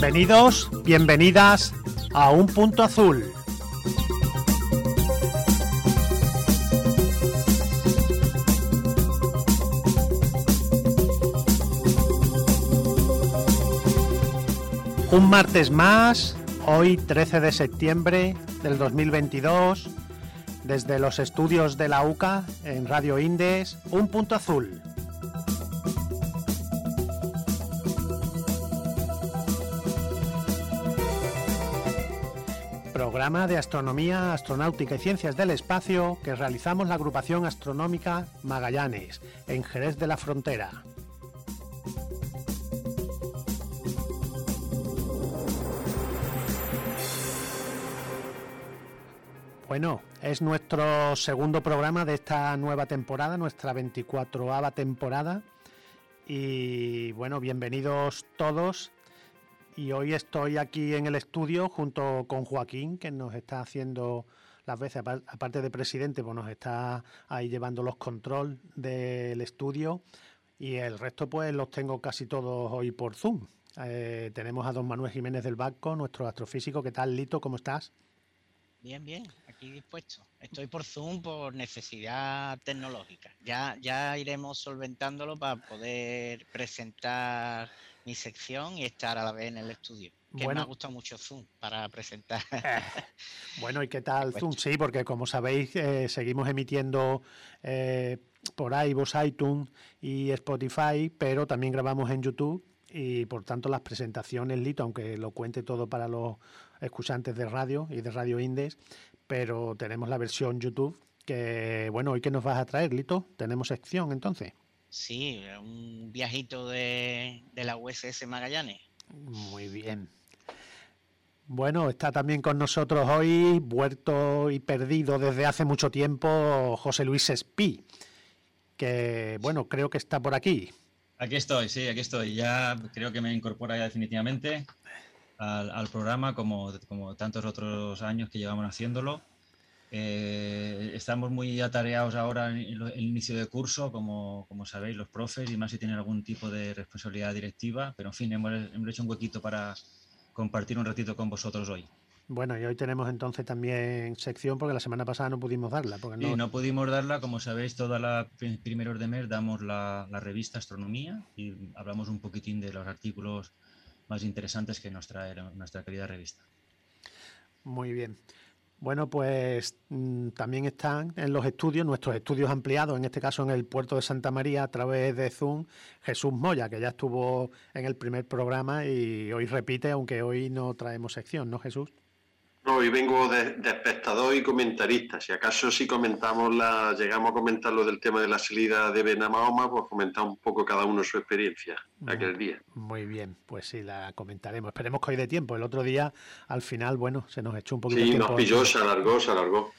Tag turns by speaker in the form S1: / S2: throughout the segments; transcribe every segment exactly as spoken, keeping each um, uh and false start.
S1: Bienvenidos, bienvenidas a Un Punto Azul. Un martes más, hoy trece de septiembre del dos mil veintidós, desde los estudios de la U C A en Radio Indes, Un Punto Azul. Programa de astronomía, astronáutica y ciencias del espacio que realizamos la agrupación astronómica Magallanes, en Jerez de la Frontera. Bueno, es nuestro segundo programa de esta nueva temporada, nuestra veinticuatroava temporada. Y bueno, bienvenidos todos. Y hoy estoy aquí en el estudio junto con Joaquín, que nos está haciendo las veces, aparte de presidente, pues nos está ahí llevando los controles del estudio. Y el resto pues los tengo casi todos hoy por Zoom. Eh, tenemos a don Manuel Jiménez del Barco, nuestro astrofísico. ¿Qué tal, Lito? ¿Cómo estás?
S2: Bien, bien, aquí dispuesto. Estoy por Zoom por necesidad tecnológica. Ya, ya iremos solventándolo para poder presentar mi sección y estar a la vez en el estudio. Que bueno, me ha gustado mucho Zoom para presentar.
S1: Eh, bueno, ¿y qué tal Zoom? Sí, porque como sabéis, eh, seguimos emitiendo eh, por iVoox, iTunes y Spotify, pero también grabamos en YouTube. Y por tanto las presentaciones, Lito, aunque lo cuente todo para los escuchantes de radio y de Radio Indes, pero tenemos la versión YouTube, que bueno, ¿hoy qué nos vas a traer, Lito? ¿Tenemos sección entonces?
S2: Sí, un viajito de, de la U S S Magallanes.
S1: Muy bien. Bueno, está también con nosotros hoy, vuelto y perdido desde hace mucho tiempo, José Luis Espí, que bueno, creo que está por aquí.
S3: Aquí estoy, sí, aquí estoy. Ya creo que me incorpora ya definitivamente al, al programa, como, como tantos otros años que llevamos haciéndolo. Eh, estamos muy atareados ahora en el inicio de curso, como, como sabéis, los profes, y más si tienen algún tipo de responsabilidad directiva. Pero en fin, hemos, hemos hecho un huequito para compartir un ratito con vosotros hoy.
S1: Bueno, y hoy tenemos entonces también sección, porque la semana pasada no pudimos darla. Porque no...
S3: Sí, no pudimos darla, como sabéis, todas las primeros de mes damos la, la revista Astronomía y hablamos un poquitín de los artículos más interesantes que nos trae nuestra querida revista.
S1: Muy bien. Bueno, pues mmm, también están en los estudios, nuestros estudios ampliados, en este caso en el puerto de Santa María, a través de Zoom, Jesús Moya, que ya estuvo en el primer programa y hoy repite, aunque hoy no traemos sección, ¿no, Jesús?
S4: No, hoy vengo de, de espectador y comentarista. Si acaso si comentamos la, llegamos a comentar lo del tema de la salida de Benamahoma, pues comentar un poco cada uno su experiencia aquel día.
S1: Muy bien, pues sí, la comentaremos. Esperemos que hoy dé tiempo. El otro día, al final, bueno, se nos echó un poquito
S4: sí,
S1: de tiempo.
S4: Sí, nos pilló, se alargó, se alargó.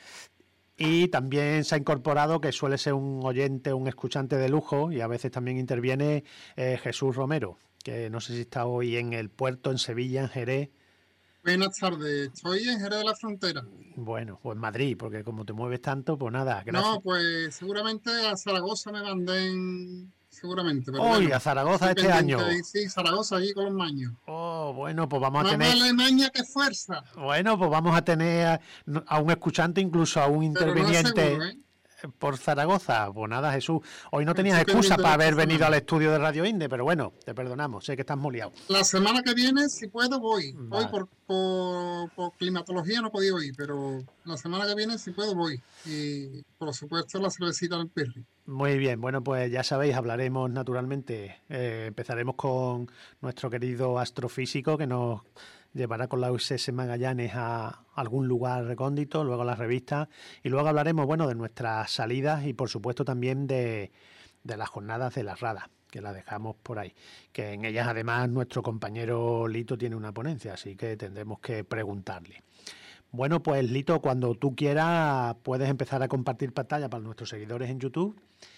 S1: Y también se ha incorporado, que suele ser un oyente, un escuchante de lujo, y a veces también interviene eh, Jesús Romero, que no sé si está hoy en el puerto, en Sevilla, en Jerez.
S5: Buenas tardes, estoy en Jerez de la Frontera.
S1: Bueno, pues Madrid, porque como te mueves tanto, pues nada, gracias.
S5: No, pues seguramente a Zaragoza me manden, seguramente.
S1: Pero Hoy, bueno, a Zaragoza este año.
S5: Sí, Zaragoza, allí con los maños.
S1: Oh, bueno, pues vamos
S5: Más
S1: a tener...
S5: Más vale maña que fuerza.
S1: Bueno, pues vamos a tener a, a un escuchante, incluso a un interviniente...
S5: Pero no seguro, ¿eh?
S1: Por Zaragoza. Pues nada, Jesús, hoy no tenías excusa para haber venido al estudio de Radio Inde, pero bueno, te perdonamos, sé que estás muy liado.
S5: La semana que viene, si puedo, voy. Vale. Hoy por, por, por climatología no he podido ir, pero la semana que viene, si puedo, voy. Y por supuesto, la cervecita del Perry.
S1: Muy bien, bueno, pues ya sabéis, hablaremos naturalmente, eh, empezaremos con nuestro querido astrofísico que nos llevará con la U S S Magallanes a algún lugar recóndito, luego a la revista, y luego hablaremos, bueno, de nuestras salidas y por supuesto también de, de las jornadas de las radas, que las dejamos por ahí, que en ellas además nuestro compañero Lito tiene una ponencia, así que tendremos que preguntarle. Bueno, pues Lito, cuando tú quieras puedes empezar a compartir pantalla para nuestros seguidores en YouTube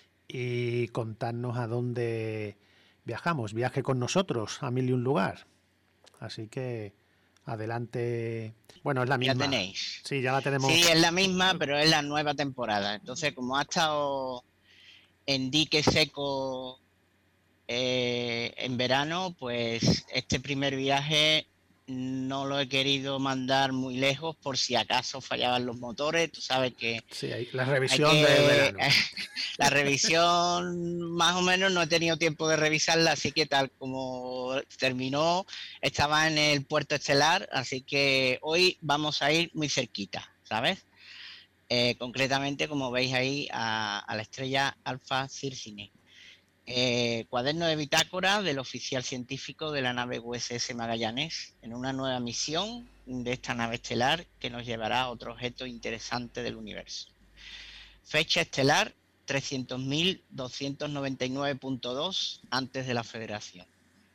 S1: y contarnos a dónde viajamos. Viaje con nosotros a mil y un lugar. Así que adelante. Bueno, es la misma.
S2: Ya tenéis.
S1: Sí, ya la tenemos.
S2: Sí, es la misma, pero es la nueva temporada. Entonces, como ha estado en dique seco eh, en verano, pues este primer viaje no lo he querido mandar muy lejos por si acaso fallaban los motores. Tú sabes que...
S1: Sí, hay la revisión
S2: hay que,
S1: de verano.
S2: La revisión más o menos no he tenido tiempo de revisarla, así que tal como terminó, estaba en el puerto estelar, así que hoy vamos a ir muy cerquita, ¿sabes? Eh, concretamente, como veis ahí, a, a la estrella Alpha Circini. Eh, cuaderno de bitácora del oficial científico de la nave U S S Magallanes en una nueva misión de esta nave estelar que nos llevará a otro objeto interesante del universo. Fecha estelar trescientos mil doscientos noventa y nueve punto dos antes de la Federación.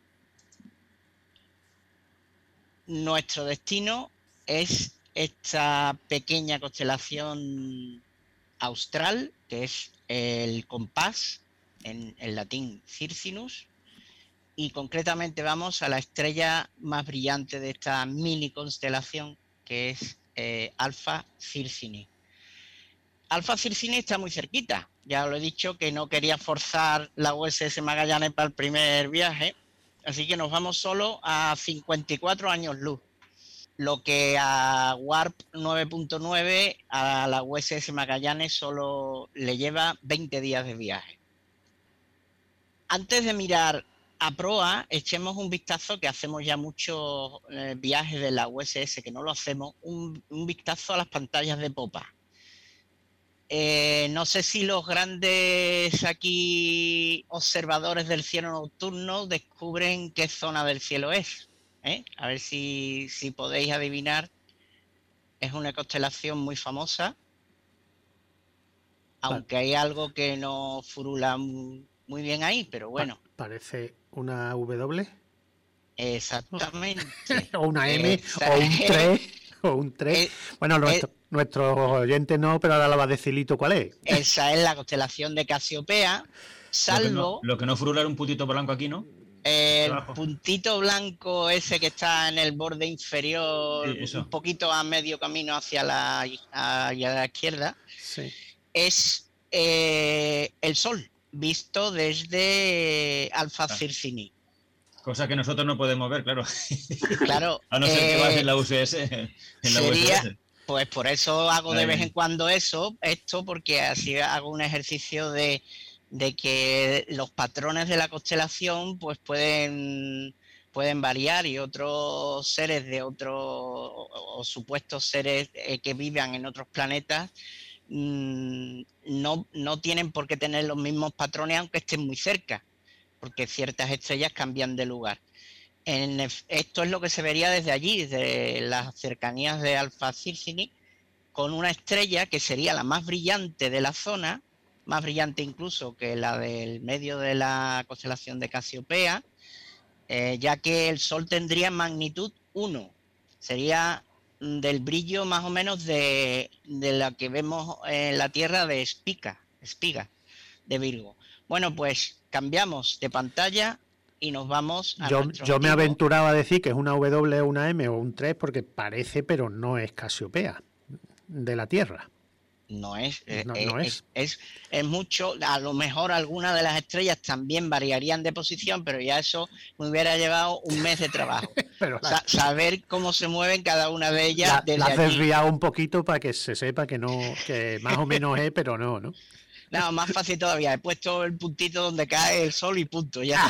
S2: Nuestro destino es esta pequeña constelación austral, que es el compás, en, en latín Circinus, y concretamente vamos a la estrella más brillante de esta mini constelación, que es eh, Alpha Circini. Alpha Circini está muy cerquita, ya lo he dicho que no quería forzar la U S S Magallanes para el primer viaje, así que nos vamos solo a cincuenta y cuatro años luz, lo que a Warp nueve punto nueve a la U S S Magallanes solo le lleva veinte días de viaje. Antes de mirar a proa, echemos un vistazo, que hacemos ya muchos eh, viajes de la U S S, que no lo hacemos, un, un vistazo a las pantallas de popa. Eh, no sé si los grandes aquí observadores del cielo nocturno descubren qué zona del cielo es. ¿eh? A ver si, si podéis adivinar. Es una constelación muy famosa, aunque hay algo que no furula muy bien ahí, pero bueno.
S1: Parece una W.
S2: Exactamente.
S1: O una M, Esa... o un tres, o un tres. Eh, bueno, nuestro, eh, nuestros oyentes no, pero ahora la va a decir Lito cuál es.
S2: Esa es la constelación de Casiopea, salvo...
S3: Lo que no, lo que no furula era un puntito blanco aquí, ¿no?
S2: El puntito blanco ese que está en el borde inferior,
S3: sí,
S2: un poquito a medio camino hacia la, hacia la izquierda,
S1: sí.
S2: es eh, el Sol, visto desde Alpha ah. Circini.
S3: Cosa que nosotros no podemos ver, claro.
S2: Claro.
S3: A no ser eh, que vas en la U S S. En la
S2: sería,
S3: U S S.
S2: Pues por eso hago de vez en cuando eso, esto, porque así hago un ejercicio de, de que los patrones de la constelación pues pueden, pueden variar, y otros seres de otros, o, o supuestos seres eh, que vivan en otros planetas, mmm, no, no tienen por qué tener los mismos patrones aunque estén muy cerca, porque ciertas estrellas cambian de lugar. En esto es lo que se vería desde allí, desde las cercanías de Alpha Circini, con una estrella que sería la más brillante de la zona, más brillante incluso que la del medio de la constelación de Casiopea, eh, ya que el Sol tendría magnitud uno, sería del brillo más o menos de, de la que vemos en la Tierra de Spica, Spiga, de Virgo. Bueno, pues cambiamos de pantalla y nos vamos a
S1: Yo,
S2: nuestro
S1: yo me
S2: objetivo.
S1: aventuraba a decir que es una W, una M o un tres porque parece, pero no es Casiopea de la Tierra.
S2: No es, eh,
S1: no,
S2: eh,
S1: no
S2: es. Es, es, es mucho, a lo mejor algunas de las estrellas también variarían de posición, pero ya eso me hubiera llevado un mes de trabajo.
S1: Pero la,
S2: Sa saber cómo se mueven cada una de ellas.
S1: La,
S2: desde
S1: la has
S2: allí.
S1: desviado un poquito para que se sepa que no, que más o menos es, pero no, ¿no?
S2: No, más fácil todavía. He puesto el puntito donde cae el sol y punto. Ya.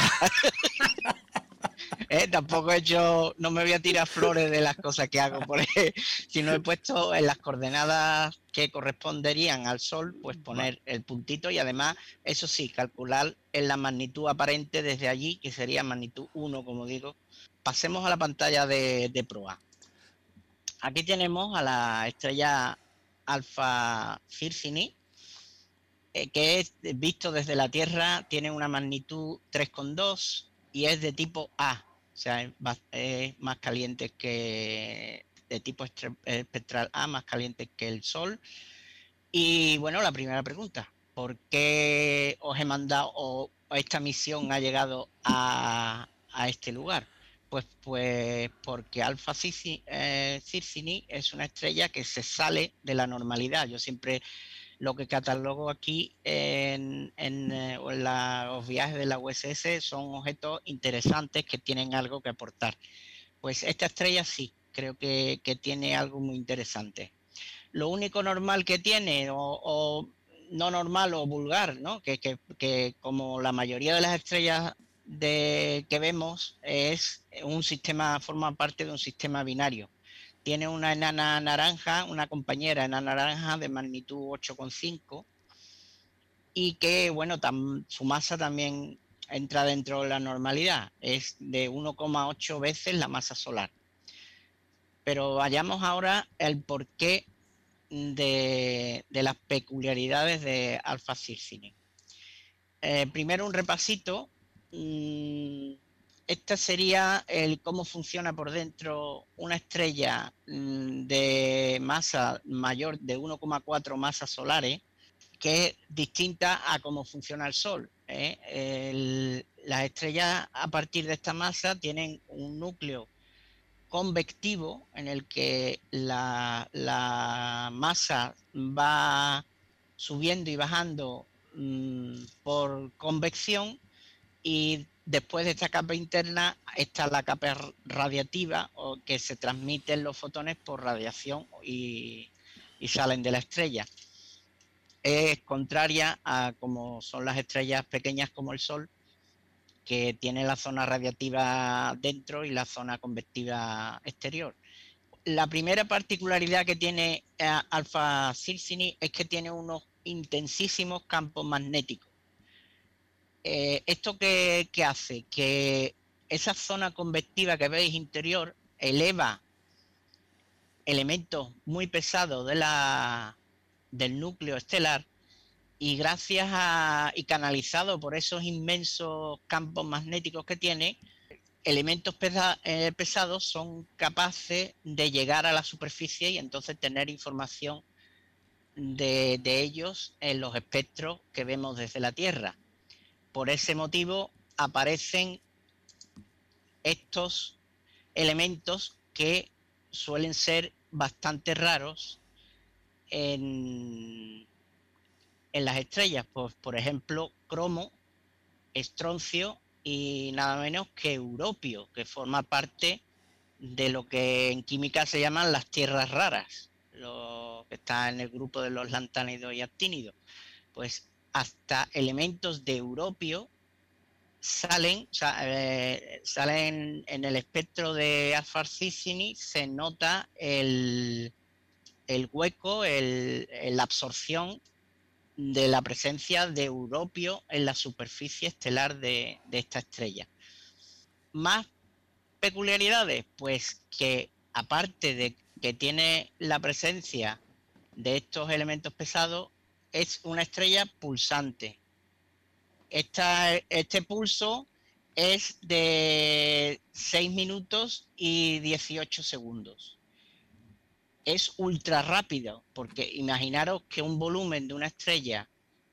S2: ¿Eh? Tampoco he hecho, no me voy a tirar flores de las cosas que hago, por ahí, sino he puesto en las coordenadas que corresponderían al sol, pues poner el puntito, y además, eso sí, calcular en la magnitud aparente desde allí, que sería magnitud uno, como digo. Pasemos a la pantalla de, de proa. Aquí tenemos a la estrella Alpha Circini, eh, que es visto desde la Tierra, tiene una magnitud tres coma dos y es de tipo A. O sea, es más, es más caliente que, de tipo espectral A, más caliente que el Sol. Y bueno, la primera pregunta, ¿por qué os he mandado, o esta misión ha llegado a, a este lugar? Pues, pues porque Alpha Circini, eh, Circini es una estrella que se sale de la normalidad. Yo siempre lo que catalogo aquí en, en, eh, en la, los viajes de la U S S son objetos interesantes que tienen algo que aportar. Pues pues esta estrella sí, creo que, que tiene algo muy interesante. Lo único normal que tiene, o, o no normal o vulgar, ¿no? Que, que, que como la mayoría de las estrellas de, que vemos, es un sistema, forma parte de un sistema binario. Tiene una enana naranja, una compañera enana naranja de magnitud ocho coma cinco y que, bueno, tam, su masa también entra dentro de la normalidad, es de uno coma ocho veces la masa solar. Pero vayamos ahora al porqué de, de las peculiaridades de Alpha Circini. Eh, primero un repasito. Mmm, Esta sería el cómo funciona por dentro una estrella mmm, de masa mayor de uno coma cuatro masas solares, que es distinta a cómo funciona el Sol. ¿eh? El, las estrellas a partir de esta masa tienen un núcleo convectivo en el que la, la masa va subiendo y bajando mmm, por convección, y después de esta capa interna está la capa radiativa, o que se transmiten los fotones por radiación y, y salen de la estrella. Es contraria a como son las estrellas pequeñas como el Sol, que tiene la zona radiativa dentro y la zona convectiva exterior. La primera particularidad que tiene eh, Alpha Circini es que tiene unos intensísimos campos magnéticos. Eh, ¿Esto qué, qué hace? Que esa zona convectiva que veis interior eleva elementos muy pesados de la, del núcleo estelar, y gracias a y canalizado por esos inmensos campos magnéticos que tiene, elementos pesa, eh, pesados son capaces de llegar a la superficie y entonces tener información de, de ellos en los espectros que vemos desde la Tierra. Por ese motivo aparecen estos elementos que suelen ser bastante raros en, en las estrellas, pues, por ejemplo, cromo, estroncio y nada menos que europio, que forma parte de lo que en química se llaman las tierras raras, lo que está en el grupo de los lantánidos y actínidos. Pues hasta elementos de europio salen, o sea, eh, salen en el espectro de Alpha Circini, se nota el, el hueco, el, la absorción de la presencia de europio en la superficie estelar de, de esta estrella. Más peculiaridades, pues que aparte de que tiene la presencia de estos elementos pesados, es una estrella pulsante. Esta, este pulso es de seis minutos y dieciocho segundos. Es ultra rápido, porque imaginaros que un volumen de una estrella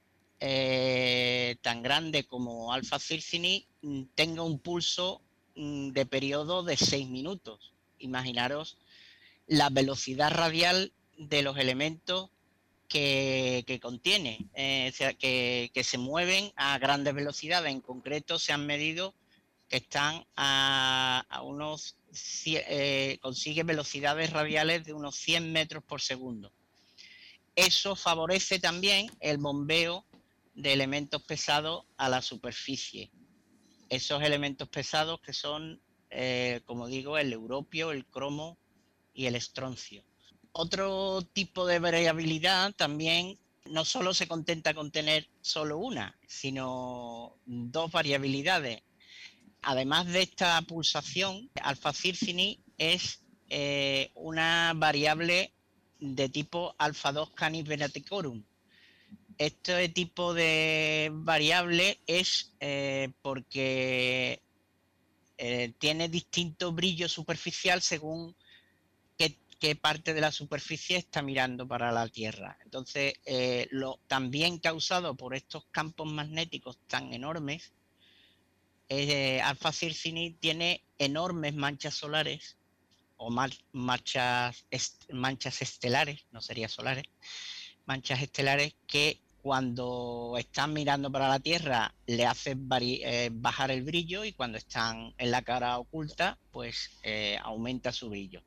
S2: eh, tan grande como Alpha Circini tenga un pulso de periodo de seis minutos. Imaginaros la velocidad radial de los elementos que, que contiene, eh, o sea, que, que se mueven a grandes velocidades. En concreto se han medido que están a, a unos eh, consigue velocidades radiales de unos cien metros por segundo. Eso favorece también el bombeo de elementos pesados a la superficie. Esos elementos pesados que son, eh, como digo, el europio, el cromo y el estroncio. Otro tipo de variabilidad también, no solo se contenta con tener solo una, sino dos variabilidades. Además de esta pulsación, Alpha Circini es eh, una variable de tipo alfa dos Canis Venaticorum. Este tipo de variable es eh, porque eh, tiene distinto brillo superficial según qué, qué parte de la superficie está mirando para la Tierra. Entonces, eh, lo también causado por estos campos magnéticos tan enormes, eh, Alpha Circini tiene enormes manchas solares o mar, manchas, est, manchas estelares, no sería solares, manchas estelares que cuando están mirando para la Tierra le hace eh, bajar el brillo, y cuando están en la cara oculta, pues eh, aumenta su brillo.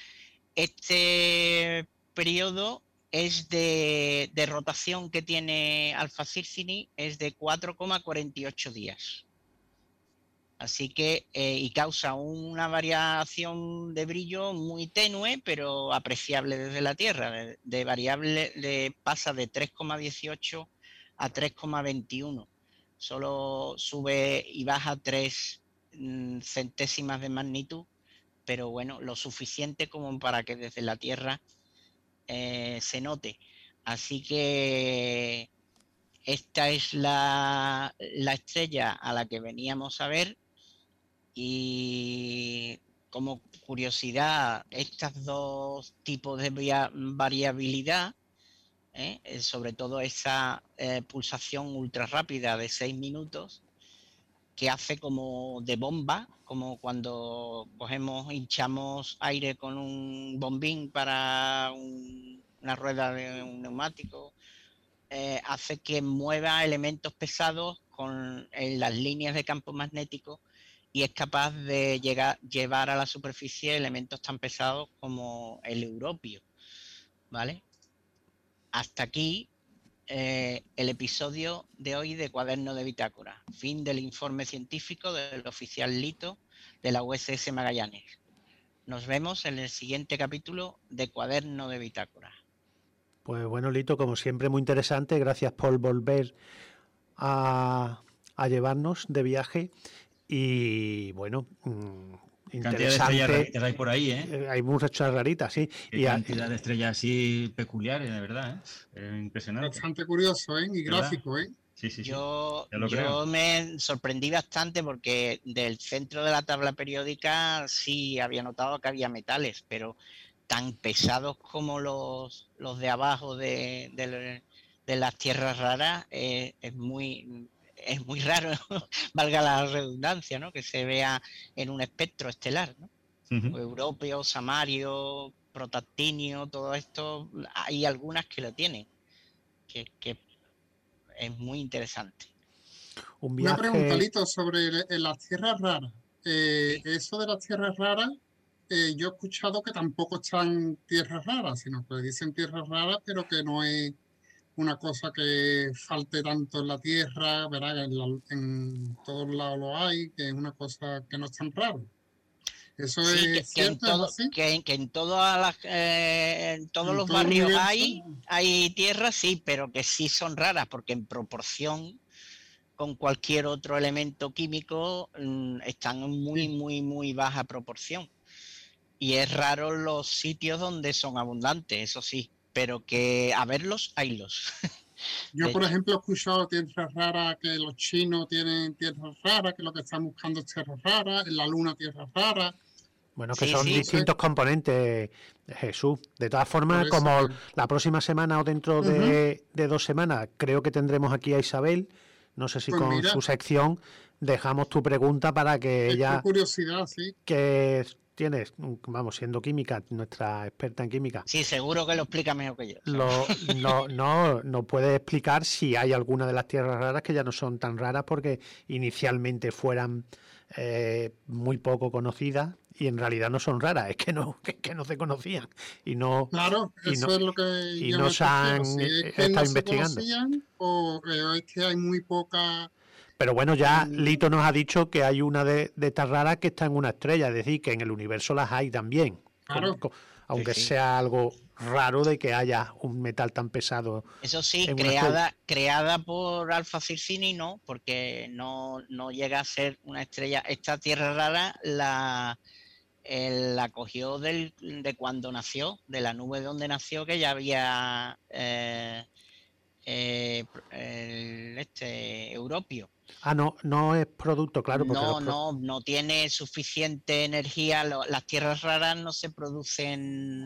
S2: Este periodo es de, de rotación que tiene Alpha Circini, es de cuatro coma cuarenta y ocho días. Así que, eh, y causa una variación de brillo muy tenue, pero apreciable desde la Tierra. De, de variable de, pasa de tres coma dieciocho a tres coma veintiuno. Solo sube y baja tres mm, centésimas de magnitud, pero bueno, lo suficiente como para que desde la Tierra eh, se note. Así que esta es la, la estrella a la que veníamos a ver. Y como curiosidad, estos dos tipos de variabilidad, ¿eh? sobre todo esa eh, pulsación ultra rápida de seis minutos, que hace como de bomba, como cuando cogemos, hinchamos aire con un bombín para un, una rueda de un neumático, eh, hace que mueva elementos pesados con en las líneas de campo magnético, y es capaz de llegar, llevar a la superficie elementos tan pesados como el europio, ¿vale? Hasta aquí eh, el episodio de hoy de Cuaderno de Bitácora. Fin del informe científico del oficial Lito de la U S S Magallanes. Nos vemos en el siguiente capítulo de Cuaderno de Bitácora.
S1: Pues bueno, Lito, como siempre, muy interesante. Gracias por volver a, a llevarnos de viaje. Y bueno, mmm, interesante.
S3: Cantidad de estrellas hay por ahí, ¿eh?
S1: Hay muchas raritas, sí.
S3: Qué y cantidad a... de estrellas así peculiares, de verdad, ¿eh? Es impresionante.
S5: Bastante curioso, ¿eh? Y gráfico, ¿eh?
S2: Sí, sí, sí. Yo, yo me sorprendí bastante porque del centro de la tabla periódica sí había notado que había metales, pero tan pesados como los, los de abajo de, de, de las tierras raras, eh, es muy... es muy raro, valga la redundancia, ¿no? Que se vea en un espectro estelar, ¿no? Uh-huh. Europeo, samario, protactinio, todo esto, hay algunas que lo tienen, que, que es muy interesante.
S5: Un viaje... Una pregunta, Lito, sobre las tierras raras. Eh, sí. Eso de las tierras raras, eh, yo he escuchado que tampoco están tierras raras, sino que dicen tierras raras, pero que no es una cosa que falte tanto en la Tierra, ¿verdad? En, la, en todos lados lo hay, que es una cosa que no es tan raro. Eso
S2: sí,
S5: es
S2: que,
S5: cierto,
S2: que en todo,
S5: ¿es así?
S2: Que, que en, todas las, eh, en todos en los todo barrios hay, hay tierras, sí, pero que sí son raras, porque en proporción con cualquier otro elemento químico mmm, están en muy, muy, muy baja proporción. Y es raro los sitios donde son abundantes, eso sí. Pero que a verlos, haylos.
S5: Yo, por ejemplo, he escuchado tierras raras, que los chinos tienen tierras raras, que lo que están buscando es tierras raras, en la luna tierras raras.
S1: Bueno, que sí, son sí, distintos sí. componentes, Jesús. De todas formas, como que... la próxima semana o dentro de, uh-huh. de dos semanas, creo que tendremos aquí a Isabel. No sé si pues con mira, su sección dejamos tu pregunta para que
S5: es
S1: ella...
S5: Por curiosidad, sí.
S1: Que tienes, vamos, siendo química, nuestra experta en química.
S2: Sí, seguro que lo explica mejor que yo.
S1: Lo, no, no, no puede explicar si hay alguna de las tierras raras que ya no son tan raras porque inicialmente fueran eh, muy poco conocidas y en realidad no son raras, es que no, que, que no se conocían y no.
S5: Claro,
S1: y
S5: eso
S1: no,
S5: es lo que
S1: y no se han si es que
S5: estado
S1: no investigando.
S5: O es que hay muy poca.
S1: Pero bueno, ya Lito nos ha dicho que hay una de, de estas raras que está en una estrella, es decir, que en el universo las hay también.
S5: Claro.
S1: Con, con, aunque
S2: sí, sí.
S1: sea algo raro de que haya un metal tan pesado.
S2: Eso sí, creada, creada por Alpha Circini, no, porque no, no llega a ser una estrella. Esta tierra rara la, eh, la cogió del, de cuando nació, de la nube donde nació, que ya había eh, eh, el, este europio.
S1: Ah, no, no es producto, claro. Porque
S2: no,
S1: pro...
S2: no, no tiene suficiente energía. Lo, las tierras raras no se producen,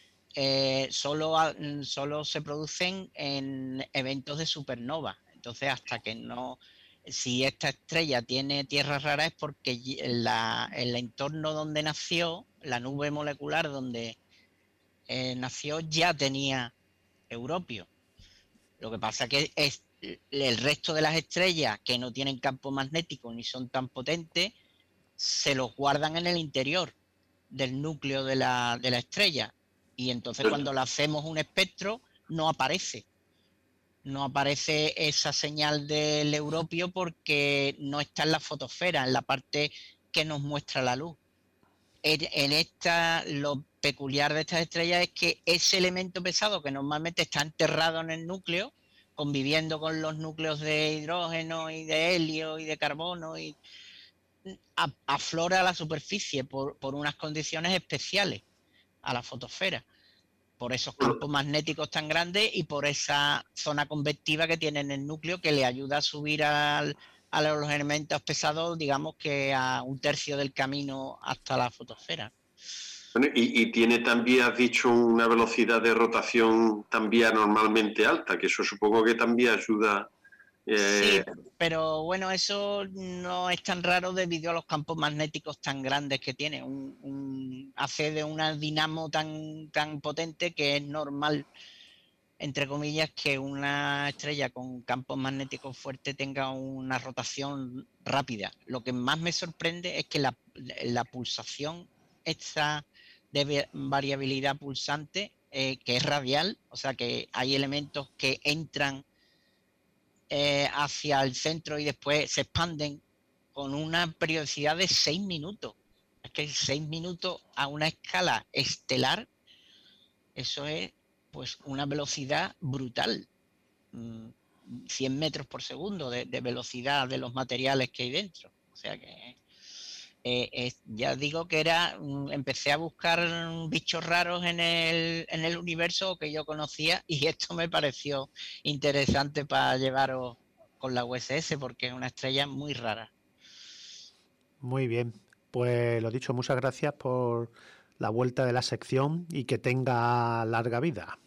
S2: eh, solo, solo se producen en eventos de supernova. Entonces, hasta que no, si esta estrella tiene tierras raras es porque la, el entorno donde nació, la nube molecular donde eh, nació ya tenía europio. Lo que pasa que es el resto de las estrellas que no tienen campo magnético ni son tan potentes, se los guardan en el interior del núcleo de la, de la estrella. Y entonces cuando le hacemos un espectro, no aparece. No aparece esa señal del europio porque no está en la fotosfera, en la parte que nos muestra la luz. En, en esta, lo peculiar de estas estrellas es que ese elemento pesado que normalmente está enterrado en el núcleo, conviviendo con los núcleos de hidrógeno y de helio y de carbono, y a, aflora a la superficie por, por unas condiciones especiales a la fotosfera, por esos campos magnéticos tan grandes y por esa zona convectiva que tiene en el núcleo, que le ayuda a subir al, a los elementos pesados, digamos que a un tercio del camino hasta la fotosfera.
S4: Bueno, y, y tiene también, has dicho, una velocidad de rotación también normalmente alta, que eso supongo que también ayuda.
S2: Eh... Sí, pero bueno, eso no es tan raro debido a los campos magnéticos tan grandes que tiene. Un, un, hace de una dinamo tan, tan potente que es normal, entre comillas, que una estrella con campos magnéticos fuertes tenga una rotación rápida. Lo que más me sorprende es que la, la pulsación esta de variabilidad pulsante, eh, que es radial, o sea que hay elementos que entran eh, hacia el centro y después se expanden con una periodicidad de seis minutos. Es que seis minutos a una escala estelar, eso es pues una velocidad brutal, cien metros por segundo de, de velocidad de los materiales que hay dentro. O sea que eh, eh, ya digo que era, empecé a buscar bichos raros en el, en el universo que yo conocía, y esto me pareció interesante para llevaros con la U S S porque es una estrella muy rara.
S1: Muy bien, pues lo dicho, muchas gracias por la vuelta de la sección y que tenga larga vida.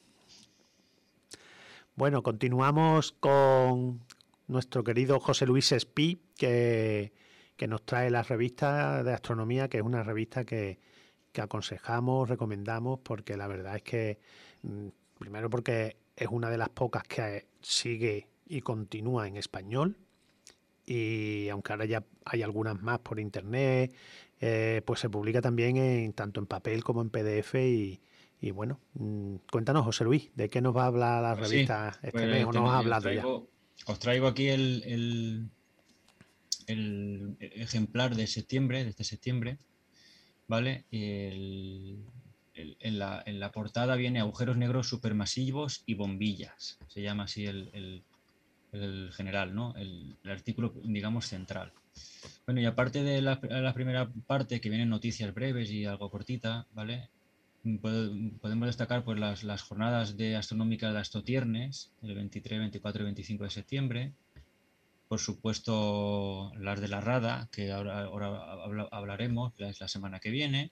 S1: Bueno, continuamos con nuestro querido José Luis Espí, que, que nos trae la revista de astronomía, que es una revista que, que aconsejamos, recomendamos, porque la verdad es que, primero porque es una de las pocas que sigue y continúa en español, y aunque ahora ya hay algunas más por internet, eh, pues se publica también en, tanto en papel como en P D F. Y, y bueno, mmm, cuéntanos, José Luis, ¿de qué nos va a hablar la
S3: pues
S1: revista
S3: sí,
S1: este
S3: pues
S1: mes? ¿O nos has hablado
S3: os traigo,
S1: ya?
S3: Os traigo aquí el, el, el ejemplar de septiembre, de este septiembre, ¿vale? El, el, en, la, en la portada viene agujeros negros supermasivos y bombillas, se llama así el, el, el general, ¿no? El, el artículo, digamos, central. Bueno, y aparte de la, la primera parte, que vienen noticias breves y algo cortita, ¿vale? Podemos destacar pues las, las jornadas de astronómicas de Astotiernes, el veintitrés, veinticuatro y veinticinco de septiembre. Por supuesto, las de la Rada, que ahora, ahora hablaremos, que es la semana que viene.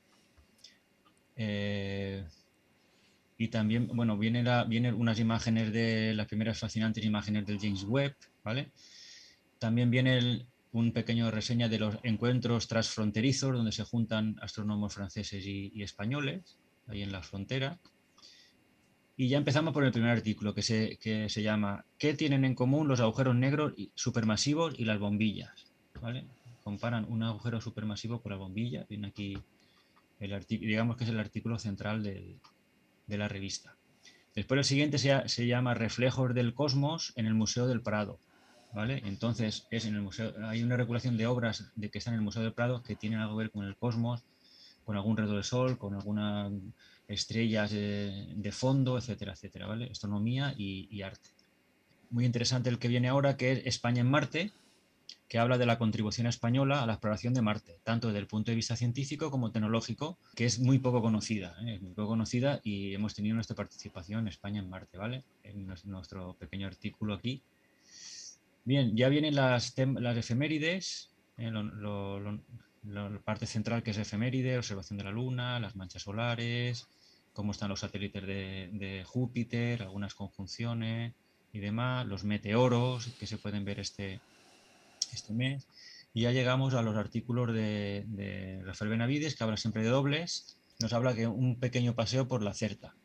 S3: Eh, y también, bueno, vienen la, viene unas imágenes de las primeras fascinantes imágenes del James Webb, ¿vale? También viene el, un pequeño reseña de los encuentros transfronterizos, donde se juntan astrónomos franceses y, y españoles, ahí en la frontera. Y ya empezamos por el primer artículo, que se, que se llama ¿qué tienen en común los agujeros negros supermasivos y las bombillas? ¿Vale? Comparan un agujero supermasivo con la bombilla. Viene aquí, el artículo, digamos que es el artículo central del, de la revista. Después el siguiente se, se llama Reflejos del Cosmos en el Museo del Prado. ¿Vale? Entonces es en el museo, hay una regulación de obras de que están en el Museo del Prado que tienen algo que ver con el cosmos, con algún redo del sol, con algunas estrellas de, de fondo, etcétera, etcétera, ¿vale? Astronomía y, y arte. Muy interesante el que viene ahora, que es España en Marte, que habla de la contribución española a la exploración de Marte, tanto desde el punto de vista científico como tecnológico, que es muy poco conocida, ¿eh? muy poco conocida, y hemos tenido nuestra participación en España en Marte, ¿vale? En nuestro pequeño artículo aquí. Bien, ya vienen las, las efemérides, eh, lo, lo, lo, la parte central, que es efeméride, observación de la Luna, las manchas solares, cómo están los satélites de, de Júpiter, algunas conjunciones y demás, los meteoros que se pueden ver este, este mes. Y ya llegamos a los artículos de, de Rafael Benavides, que habla siempre de dobles, nos habla que un pequeño paseo por la Certa,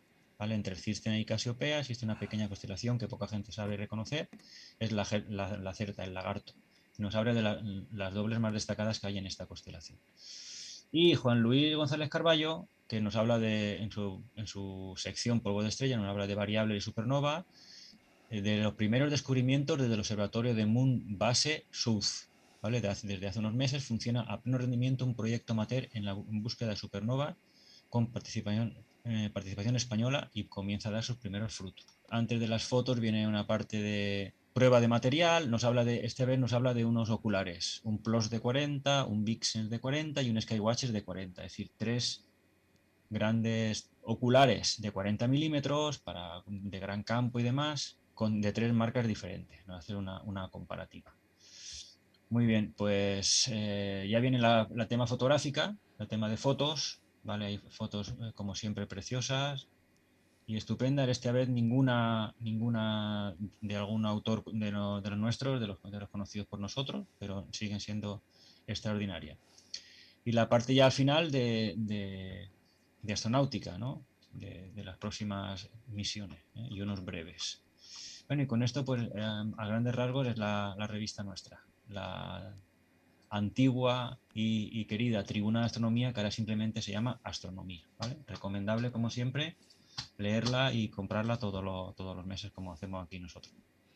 S3: ¿vale? Entre Cístena y Casiopea existe una pequeña constelación que poca gente sabe reconocer, es la, la, la Certa, el lagarto. Nos habla de la, las dobles más destacadas que hay en esta constelación. Y Juan Luis González Carballo, que nos habla de, en su, en su sección Polvo de Estrella, nos habla de variable y supernova, de los primeros descubrimientos desde el observatorio de Moon Base South, ¿vale? Desde hace unos meses funciona a pleno rendimiento un proyecto amateur en la en búsqueda de supernova con participación, eh, participación española y comienza a dar sus primeros frutos. Antes de las fotos viene una parte de prueba de material, nos habla de, este vez nos habla de unos oculares, un P L O S de cuarenta, un Vixen de cuarenta y un Skywatcher de cuarenta, es decir, tres grandes oculares de cuarenta milímetros para, de gran campo y demás, con, de tres marcas diferentes, ¿no? Hacer una, una comparativa. Muy bien, pues eh, ya viene la, la tema fotográfica, el tema de fotos, ¿vale? Hay fotos eh, como siempre preciosas y estupendas. Esta vez ninguna ninguna de algún autor de, lo, de los nuestros, de los, de los conocidos por nosotros, pero siguen siendo extraordinarias. Y la parte ya al final de, de, de astronáutica, ¿no? De, de las próximas misiones, ¿eh? Y unos breves. Bueno, y con esto, pues, eh, a grandes rasgos es la, la revista nuestra, la antigua y, y querida Tribuna de Astronomía, que ahora simplemente se llama Astronomía, ¿vale? Recomendable, como siempre, leerla y comprarla todos los, todos los meses, como hacemos aquí nosotros.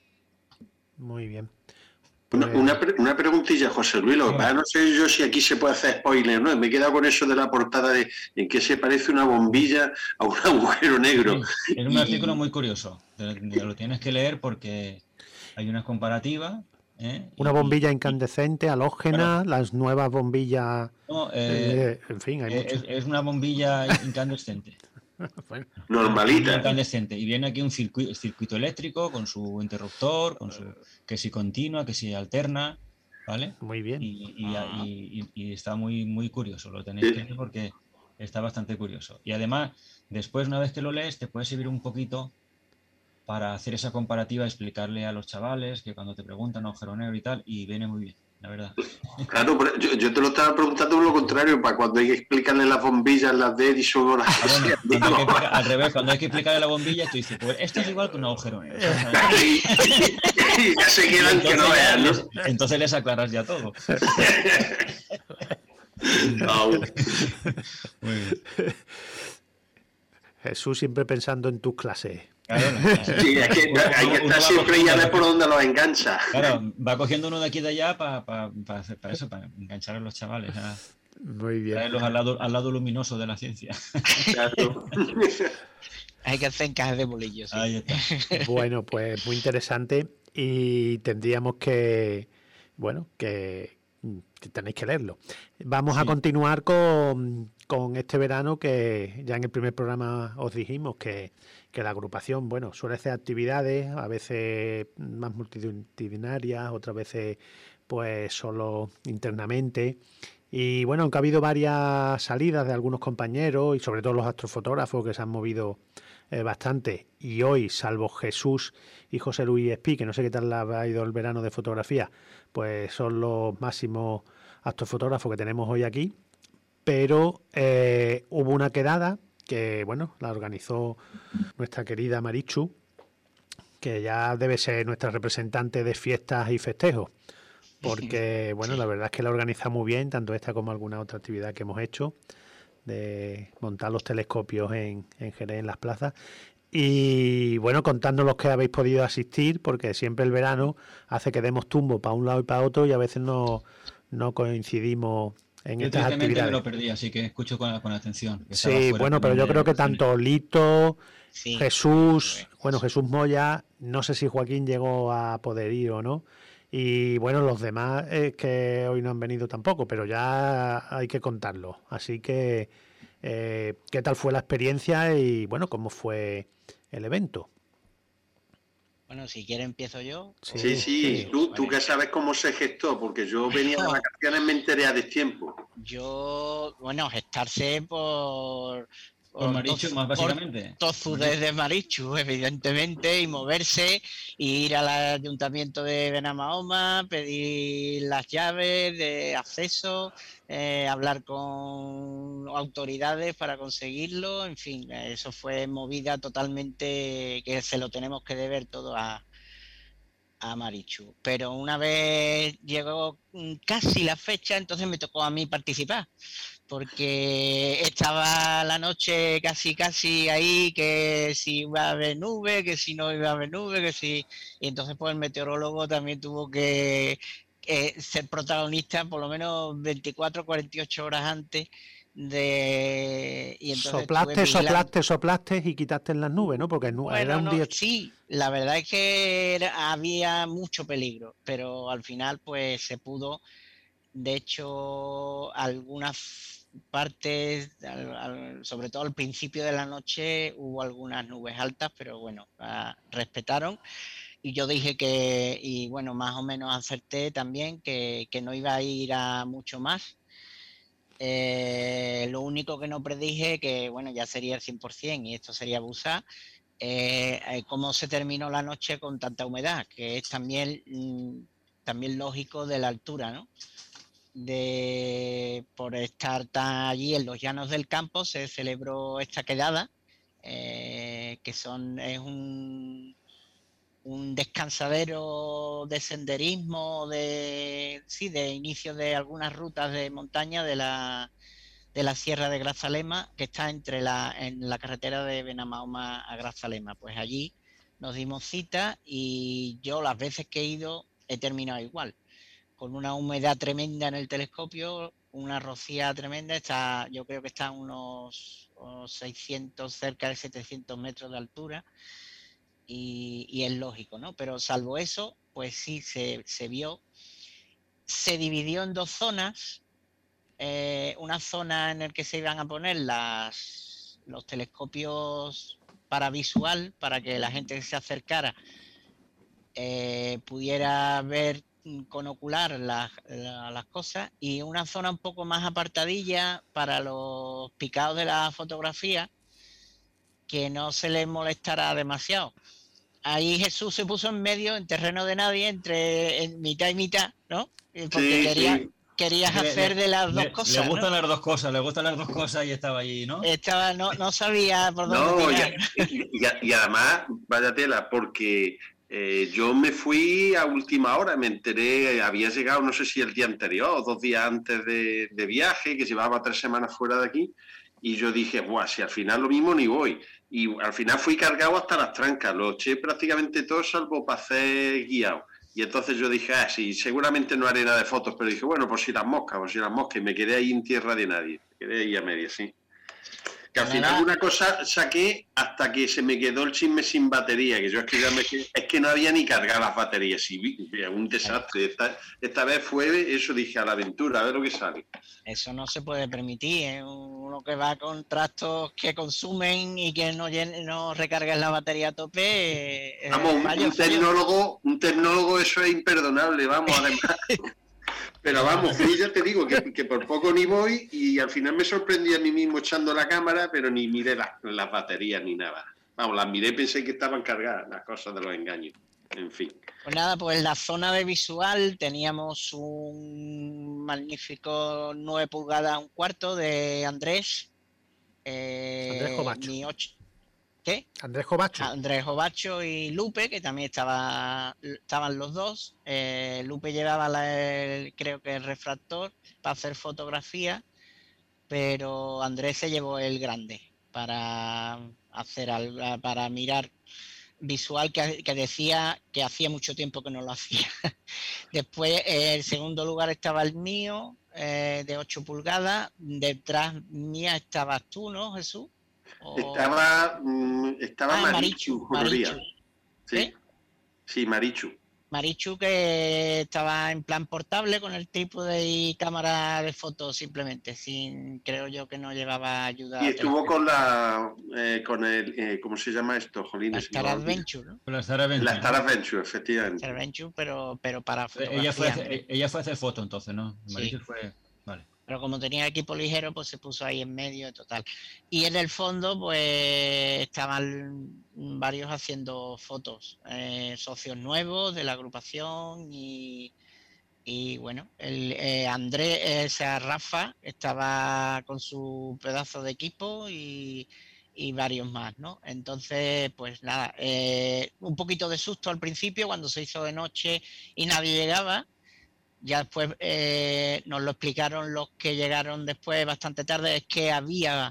S1: Muy bien.
S4: Una, una, una preguntilla, José Luis, lo que pasa, no sé yo si aquí se puede hacer spoiler, ¿no? Me he quedado con eso de la portada de en que se parece una bombilla a un agujero negro.
S3: Sí, es un
S4: y...
S3: artículo muy curioso, lo tienes que leer porque hay una comparativa. ¿eh?
S1: Una
S3: y,
S1: bombilla
S3: y,
S1: incandescente, halógena, claro. Las nuevas bombillas...
S3: No, eh,
S1: eh, en fin, hay
S3: es,
S1: muchas.
S3: Es una bombilla incandescente.
S1: Bueno.
S4: Normalita.
S3: Incandescente. Y viene aquí un circuito, circuito eléctrico con su interruptor, con su que si continua, que si alterna, ¿vale?
S1: Muy bien.
S3: Y, y, ah. y, y, y está muy, muy curioso, lo tenéis que ver porque está bastante curioso. Y además, después, una vez que lo lees, te puede servir un poquito para hacer esa comparativa, explicarle a los chavales que cuando te preguntan agujero negro y tal, y viene muy bien, la verdad.
S4: Claro, pero yo, yo te lo estaba preguntando por lo contrario, para cuando hay que explicarle las bombillas, las de Edison o las...
S3: Ah, bueno, cuando hay que explicar, al revés, cuando hay que explicarle la bombilla, tú dices, pues esto es igual que un agujero negro.
S4: Ya se quedan que no vean, ¿no?
S3: Les, entonces les aclaras ya todo.
S4: No.
S3: Muy bien.
S1: Jesús siempre pensando en tus clases.
S3: Claro, claro.
S4: Sí, es que hay que estar siempre y a ver por dónde los engancha.
S3: Claro, va cogiendo uno de aquí y de allá para pa, pa, pa eso, para enganchar a los chavales. A,
S1: Muy bien.
S3: Traerlos al lado, al lado luminoso de la ciencia.
S4: Claro.
S2: Hay que hacer encajes de bolillos. Sí.
S3: Ahí está.
S1: Bueno, pues muy interesante y tendríamos que, bueno, que, que tenéis que leerlo. Vamos sí. a continuar con, con este verano que ya en el primer programa os dijimos que que la agrupación, bueno, suele hacer actividades, a veces más multitudinarias, otras veces pues solo internamente. Y bueno, aunque ha habido varias salidas de algunos compañeros y sobre todo los astrofotógrafos que se han movido eh, bastante. Y hoy, salvo Jesús y José Luis Espí, que no sé qué tal ha ido el verano de fotografía, pues son los máximos astrofotógrafos que tenemos hoy aquí. Pero eh, hubo una quedada que, bueno, la organizó nuestra querida Marichu, que ya debe ser nuestra representante de fiestas y festejos, porque, bueno, la verdad es que la organiza muy bien, tanto esta como alguna otra actividad que hemos hecho, de montar los telescopios en, en Jerez, en las plazas. Y, bueno, contándonos los que habéis podido asistir, porque siempre el verano hace que demos tumbo para un lado y para otro y a veces no, no coincidimos en
S3: yo
S1: estas actividades.
S3: Me lo perdí, así que escucho con, con atención.
S1: Sí, bueno, pero yo creo que tanto Lito, sí, Jesús, sí, bueno, Jesús Moya, no sé si Joaquín llegó a poder ir o no, y bueno, los demás es que hoy no han venido tampoco, pero ya hay que contarlo. Así que, eh, ¿qué tal fue la experiencia y bueno, cómo fue el evento?
S2: Bueno, si quiere empiezo yo.
S4: Sí, sí, sí. Tú, tú que sabes cómo se gestó, porque yo venía de vacaciones, me enteré a destiempo.
S2: Yo, bueno, gestarse por,
S3: Por Marichu, más básicamente.
S2: Tozudez de Marichu, evidentemente, y moverse, y ir al ayuntamiento de Benamahoma, pedir las llaves de acceso, eh, hablar con autoridades para conseguirlo, en fin, eso fue movida totalmente, que se lo tenemos que deber todo a, a Marichu. Pero una vez llegó casi la fecha, entonces me tocó a mí participar, porque estaba la noche casi casi ahí, que si iba a haber nube, que si no iba a haber nube, que si... Y entonces pues el meteorólogo también tuvo que eh, ser protagonista por lo menos veinticuatro, cuarenta y ocho horas antes de... Y entonces
S1: soplaste, soplaste, soplaste y quitaste las nubes, ¿no? Porque
S2: bueno,
S1: era un
S2: no,
S1: día...
S2: Sí, la verdad es que era, había mucho peligro, pero al final pues se pudo. De hecho, algunas partes, al, al, sobre todo al principio de la noche, hubo algunas nubes altas, pero bueno, uh, respetaron. Y yo dije que, y bueno, más o menos acerté también, que, que no iba a ir a mucho más. Eh, lo único que no predije, que bueno, ya sería el cien por ciento y esto sería abusar, eh, eh, cómo se terminó la noche con tanta humedad, que es también, mm, también lógico de la altura, ¿no? De por estar tan allí en los llanos del campo se celebró esta quedada, eh, que son es un, un descansadero de senderismo, de sí, de inicio de algunas rutas de montaña de la de la Sierra de Grazalema, que está entre la en la carretera de Benamahoma a Grazalema. Pues allí nos dimos cita y yo las veces que he ido he terminado igual, con una humedad tremenda en el telescopio, una rocía tremenda. Está, yo creo que está a unos, unos seiscientos, cerca de setecientos metros de altura, y, y es lógico, ¿no? Pero salvo eso, pues sí, se, se vio. Se dividió en dos zonas, eh, una zona en la que se iban a poner las, los telescopios para visual, para que la gente que se acercara eh, pudiera ver con ocular las, las cosas, y una zona un poco más apartadilla para los picados de la fotografía, que no se les molestará demasiado. Ahí Jesús se puso en medio, en terreno de nadie, entre en mitad y mitad, ¿no? Porque
S4: sí,
S2: quería,
S4: sí.
S2: querías le, hacer de las
S3: le,
S2: dos cosas.
S3: Le gustan
S2: ¿no?
S3: las dos cosas, le gustan las dos cosas y estaba allí, ¿no?
S2: Estaba, no, no sabía por dónde
S4: no,
S2: tirar.
S4: Y, y, y además, vaya tela, porque Eh, yo me fui a última hora, me enteré, había llegado no sé si el día anterior o dos días antes de, de viaje, que llevaba tres semanas fuera de aquí, y yo dije, buah, si al final lo mismo ni voy. Y al final fui cargado hasta las trancas, lo eché prácticamente todo salvo para hacer guiado. Y entonces yo dije, ah, sí, seguramente no haré nada de fotos, pero dije, bueno, por si las moscas, por si las moscas, y me quedé ahí en tierra de nadie, me quedé ahí a media, sí. Que al final alguna cosa saqué hasta que se me quedó el chisme sin batería, que yo es que ya me es que no había ni cargado las baterías, y un desastre. Esta, esta vez fue eso, dije, a la aventura, a ver lo que sale.
S2: Eso no se puede permitir, ¿eh? Uno que va con tractos que consumen y que no, no recarguen la batería a tope. Eh,
S4: vamos, un, fallo, un tecnólogo, un tecnólogo eso es imperdonable, vamos, además. Pero vamos, yo ya te digo que, que por poco ni voy, y al final me sorprendí a mí mismo echando la cámara, pero ni miré las, las baterías ni nada. Vamos, las miré y pensé que estaban cargadas, las cosas de los engaños. En fin.
S2: Pues nada, pues en la zona de visual teníamos un magnífico nueve pulgadas, un cuarto de Andrés. Eh,
S1: Andrés Jovacho.
S2: Mi ocho, ¿Qué?
S1: Andrés Jovacho.
S2: Andrés Jovacho y Lupe, que también estaba, estaban los dos. Eh, Lupe llevaba, la, el, creo que el refractor para hacer fotografía, pero Andrés se llevó el grande para hacer para mirar visual, que, que decía que hacía mucho tiempo que no lo hacía. Después, eh, en segundo lugar estaba el mío, eh, de ocho pulgadas. Detrás mía estabas tú, ¿no, Jesús?
S4: O... Estaba, estaba
S2: ah,
S4: Marichu.
S2: Marichu.
S4: Sí. ¿Eh? Sí, Marichu.
S2: Marichu, que estaba en plan portable con el trípode y cámara de fotos simplemente, sin, creo yo que no llevaba ayuda.
S4: Y estuvo con la, eh, con el, eh, ¿cómo se llama esto, Jolines?
S2: La Star Adventure, ¿no?
S3: La Star Adventure.
S4: La Star Adventure, efectivamente.
S2: Star Adventure, pero, pero para fotografía.
S3: Ella fue, a hacer, ella fue a hacer foto entonces, ¿no? Marichu
S2: sí.
S3: fue, vale.
S2: pero como tenía equipo ligero, pues se puso ahí en medio, total. Y en el fondo, pues estaban varios haciendo fotos, eh, socios nuevos de la agrupación y, y bueno, el eh, Andrés, eh, o sea, Rafa estaba con su pedazo de equipo y, y varios más, ¿no? Entonces, pues nada, eh, un poquito de susto al principio cuando se hizo de noche y nadie llegaba. Ya después eh, nos lo explicaron los que llegaron después bastante tarde, es que había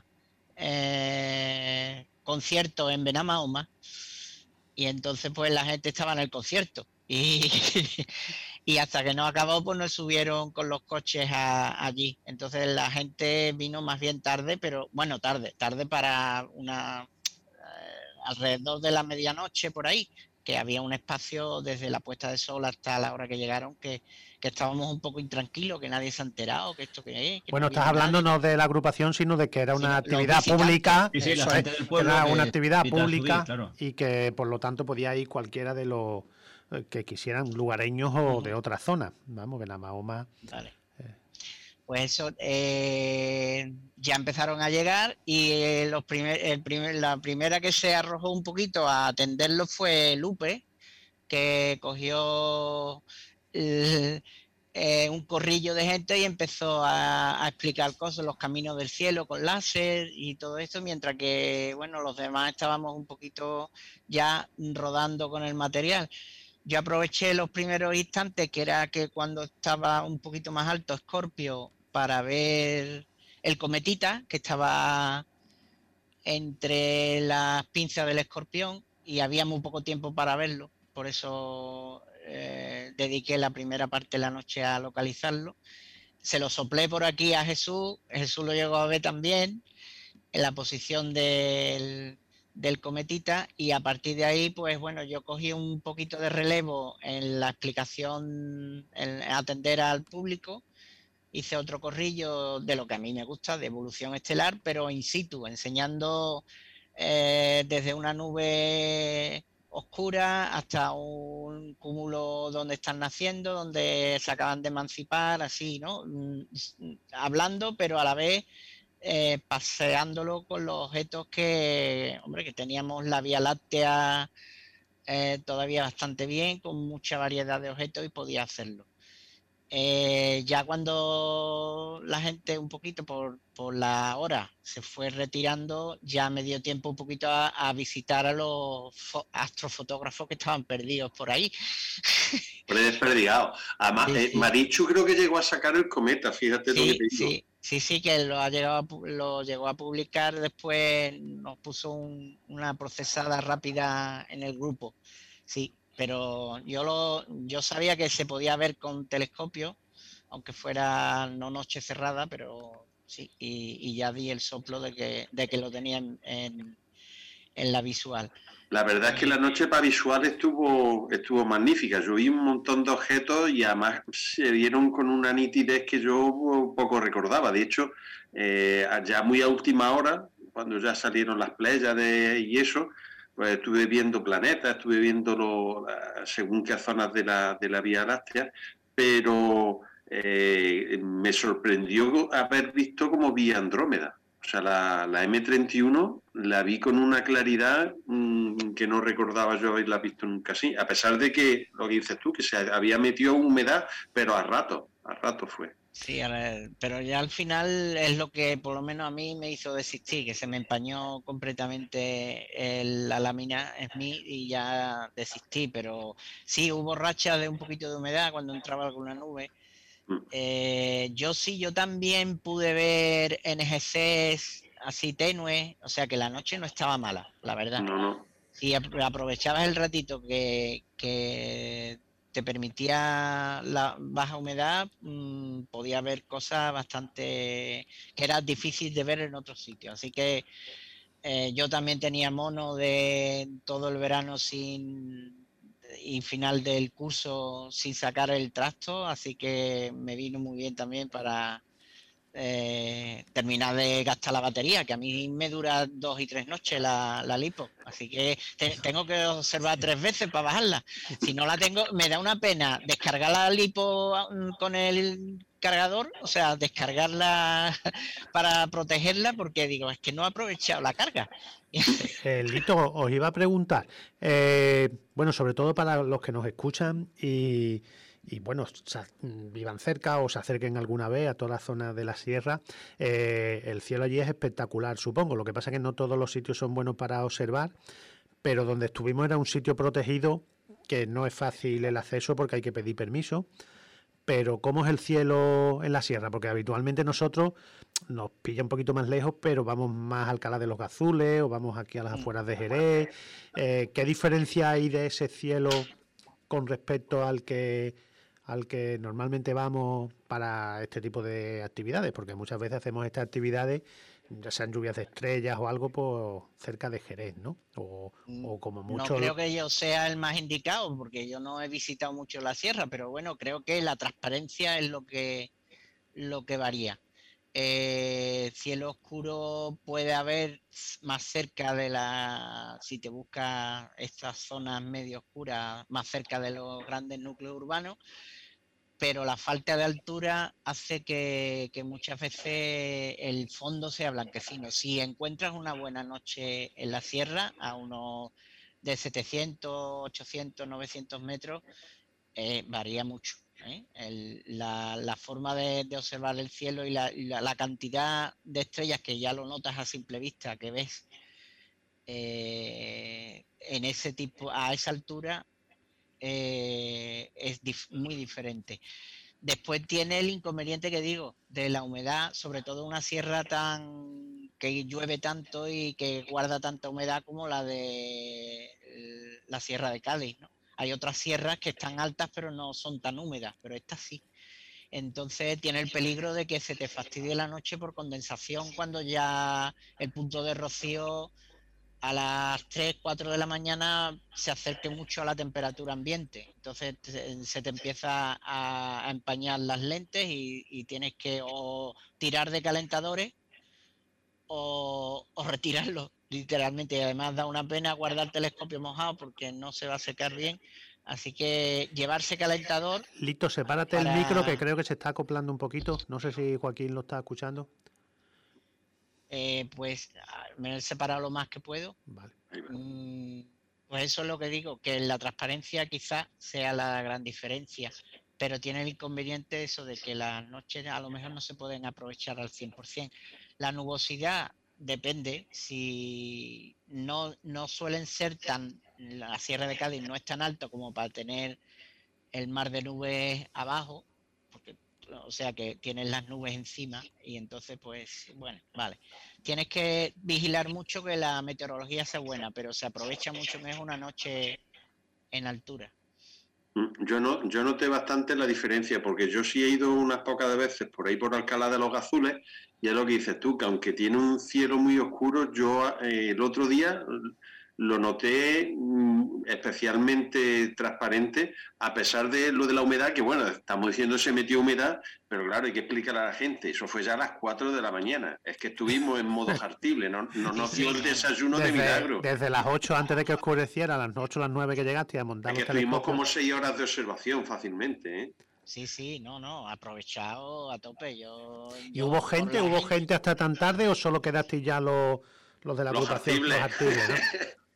S2: eh, conciertos en Benamahoma y entonces pues la gente estaba en el concierto y, y hasta que no acabó pues nos subieron con los coches a, allí. Entonces la gente vino más bien tarde, pero bueno, tarde, tarde para una eh, alrededor de la medianoche por ahí, que había un espacio desde la puesta de sol hasta la hora que llegaron, que, que estábamos un poco intranquilos, que nadie se ha enterado, que esto que es, que
S1: Bueno,
S2: no
S1: estás
S2: viene
S1: hablando
S2: nadie.
S1: no de la agrupación, sino de que era una
S2: Sino los
S1: actividad
S2: visitantes.
S1: pública.
S3: Sí, sí, la
S1: Eso
S3: gente
S1: es,
S3: del pueblo
S1: era
S3: que
S1: una actividad
S3: invita a subir,
S1: pública
S3: claro.
S1: y que por lo tanto podía ir cualquiera de los eh, que quisieran, lugareños o
S2: Ujú.
S1: de otras zonas. Vamos, Benamahoma.
S2: Vale. Pues eso, eh, ya empezaron a llegar y eh, los primer, el primer, la primera que se arrojó un poquito a atenderlo fue Lupe, que cogió eh, eh, un corrillo de gente y empezó a, a explicar cosas, los caminos del cielo con láser y todo esto, mientras que, bueno, los demás estábamos un poquito ya rodando con el material. Yo aproveché los primeros instantes, que era que cuando estaba un poquito más alto Scorpio, para ver el cometita, que estaba entre las pinzas del escorpión y había muy poco tiempo para verlo. Por eso eh, dediqué la primera parte de la noche a localizarlo. Se lo soplé por aquí a Jesús, Jesús lo llegó a ver también en la posición del, del cometita y a partir de ahí, pues bueno, yo cogí un poquito de relevo en la explicación, en atender al público, hice otro corrillo de lo que a mí me gusta, de evolución estelar, pero in situ, enseñando eh, desde una nube oscura hasta un cúmulo donde están naciendo, donde se acaban de emancipar, así, ¿no? Hablando, pero a la vez eh, paseándolo con los objetos que, hombre, que teníamos la Vía Láctea eh, todavía bastante bien, con mucha variedad de objetos y podía hacerlo. Eh, ya cuando la gente un poquito por, por la hora se fue retirando, ya me dio tiempo un poquito a, a visitar a los astrofotógrafos que estaban perdidos por ahí.
S4: Por el desperdigado. Además,
S2: Sí,
S4: eh,
S2: sí.
S4: Marichu creo que llegó a sacar el cometa, fíjate
S2: Sí,
S4: lo que te digo.
S2: sí, sí, sí, que lo, ha llegado a, lo llegó a publicar, después nos puso un, una procesada rápida en el grupo. Sí, pero yo lo yo sabía que se podía ver con telescopio, aunque fuera no noche cerrada, pero sí, y, y ya di el soplo de que, de que lo tenía en, en, en la visual.
S4: La verdad es que la noche para visual estuvo, estuvo magnífica. Yo vi un montón de objetos y además se vieron con una nitidez que yo poco recordaba. De hecho, eh, ya muy a última hora, cuando ya salieron las playas de, y eso, pues estuve viendo planetas, estuve viendo lo, según qué zonas de la, de la Vía Láctea, pero eh, me sorprendió haber visto como vi Andrómeda. O sea, la, la eme treinta y uno la vi con una claridad mmm, que no recordaba yo haberla visto nunca así, a pesar de que, lo que dices tú, que se había metido humedad, pero a rato, a rato fue.
S2: Sí, pero ya al final es lo que por lo menos a mí me hizo desistir, que se me empañó completamente el, la lámina Smith y ya desistí, pero sí, hubo rachas de un poquito de humedad cuando entraba alguna nube. Mm. Eh, yo sí, yo también pude ver N G Cs así tenues, o sea que la noche no estaba mala, la verdad.
S4: No, no.
S2: Si aprovechabas el ratito que... que te permitía la baja humedad, mmm, podía ver cosas bastante que era difícil de ver en otros sitios. Así que eh, yo también tenía mono de todo el verano sin y final del curso sin sacar el trasto, así que me vino muy bien también para eh, terminar de gastar la batería, que a mí me dura dos y tres noches la, la lipo, así que te, tengo que observar tres veces para bajarla. Si no la tengo, me da una pena descargar la lipo con el cargador, o sea, descargarla para protegerla, porque digo, es que no he aprovechado la carga.
S1: Eh, Lito, os iba a preguntar, eh, bueno, sobre todo para los que nos escuchan y, y bueno, vivan cerca o se acerquen alguna vez a toda la zona de la sierra, eh, el cielo allí es espectacular, supongo. Lo que pasa es que no todos los sitios son buenos para observar, pero donde estuvimos era un sitio protegido que no es fácil el acceso porque hay que pedir permiso. Pero ¿cómo es el cielo en la sierra? Porque habitualmente nosotros nos pilla un poquito más lejos, pero vamos más a Alcalá de los Gazules o vamos aquí a las afueras de Jerez. Eh, ¿Qué diferencia hay de ese cielo con respecto al que al que normalmente vamos para este tipo de actividades? Porque muchas veces hacemos estas actividades, ya sean lluvias de estrellas o algo, pues cerca de Jerez, ¿no? O, o como mucho...
S2: No creo que yo sea el más indicado, porque yo no he visitado mucho la sierra, pero bueno, creo que la transparencia es lo que, lo que varía. Eh, cielo oscuro puede haber más cerca de la, si te buscas estas zonas medio oscuras, más cerca de los grandes núcleos urbanos, pero la falta de altura hace que, que muchas veces el fondo sea blanquecino. Si encuentras una buena noche en la sierra, a unos de setecientos, ochocientos, novecientos metros, eh, varía mucho. ¿eh? El, la, la forma de, de observar el cielo y la, la, la cantidad de estrellas que ya lo notas a simple vista, que ves eh, en ese tipo, a esa altura, Eh, es dif muy diferente. Después tiene el inconveniente que digo de la humedad, sobre todo una sierra tan que llueve tanto y que guarda tanta humedad como la de la Sierra de Cádiz, ¿no? Hay otras sierras que están altas pero no son tan húmedas, pero esta sí. Entonces tiene el peligro de que se te fastidie la noche por condensación cuando ya el punto de rocío a las tres, cuatro de la mañana se acerque mucho a la temperatura ambiente. Entonces te, se te empieza a, a empañar las lentes y, y tienes que o tirar de calentadores o, o retirarlos, literalmente. Y además da una pena guardar el telescopio mojado porque no se va a secar bien. Así que llevarse calentador...
S1: Lito, sepárate para... el micro, que creo que se está acoplando un poquito. No sé si Joaquín lo está escuchando.
S2: Eh, pues me he separado lo más que puedo.
S1: Vale.
S2: Mm, pues eso es lo que digo, que la transparencia quizás sea la gran diferencia, pero tiene el inconveniente eso de que las noches a lo mejor no se pueden aprovechar al cien por ciento. La nubosidad depende, si no, no suelen ser tan, la Sierra de Cádiz no es tan alto como para tener el mar de nubes abajo, porque o sea que tienes las nubes encima y entonces pues bueno, vale. Tienes que vigilar mucho que la meteorología sea buena, pero se aprovecha mucho mejor una noche en altura.
S4: Yo no, yo noté bastante la diferencia, porque yo sí he ido unas pocas veces por ahí por Alcalá de los Gazules, y es lo que dices tú, que aunque tiene un cielo muy oscuro, yo eh, el otro día lo noté mm, especialmente transparente, a pesar de lo de la humedad, que bueno, estamos diciendo se metió humedad, pero claro, hay que explicar a la gente, eso fue ya a las cuatro de la mañana, es que estuvimos en modo jartible, no, no nos dio el desayuno
S1: desde,
S4: de milagro.
S1: Desde las ocho antes de que oscureciera, a las ocho o las nueve que llegaste a montar.
S4: Es que tuvimos como seis horas de observación fácilmente, ¿eh?
S2: Sí, sí, no, no, aprovechado a tope. Yo,
S1: ¿Y
S2: yo
S1: hubo gente, hubo gente... gente hasta tan tarde o solo quedaste ya los, los de la
S4: los
S1: agrupación?
S4: Los
S1: artibles, ¿no?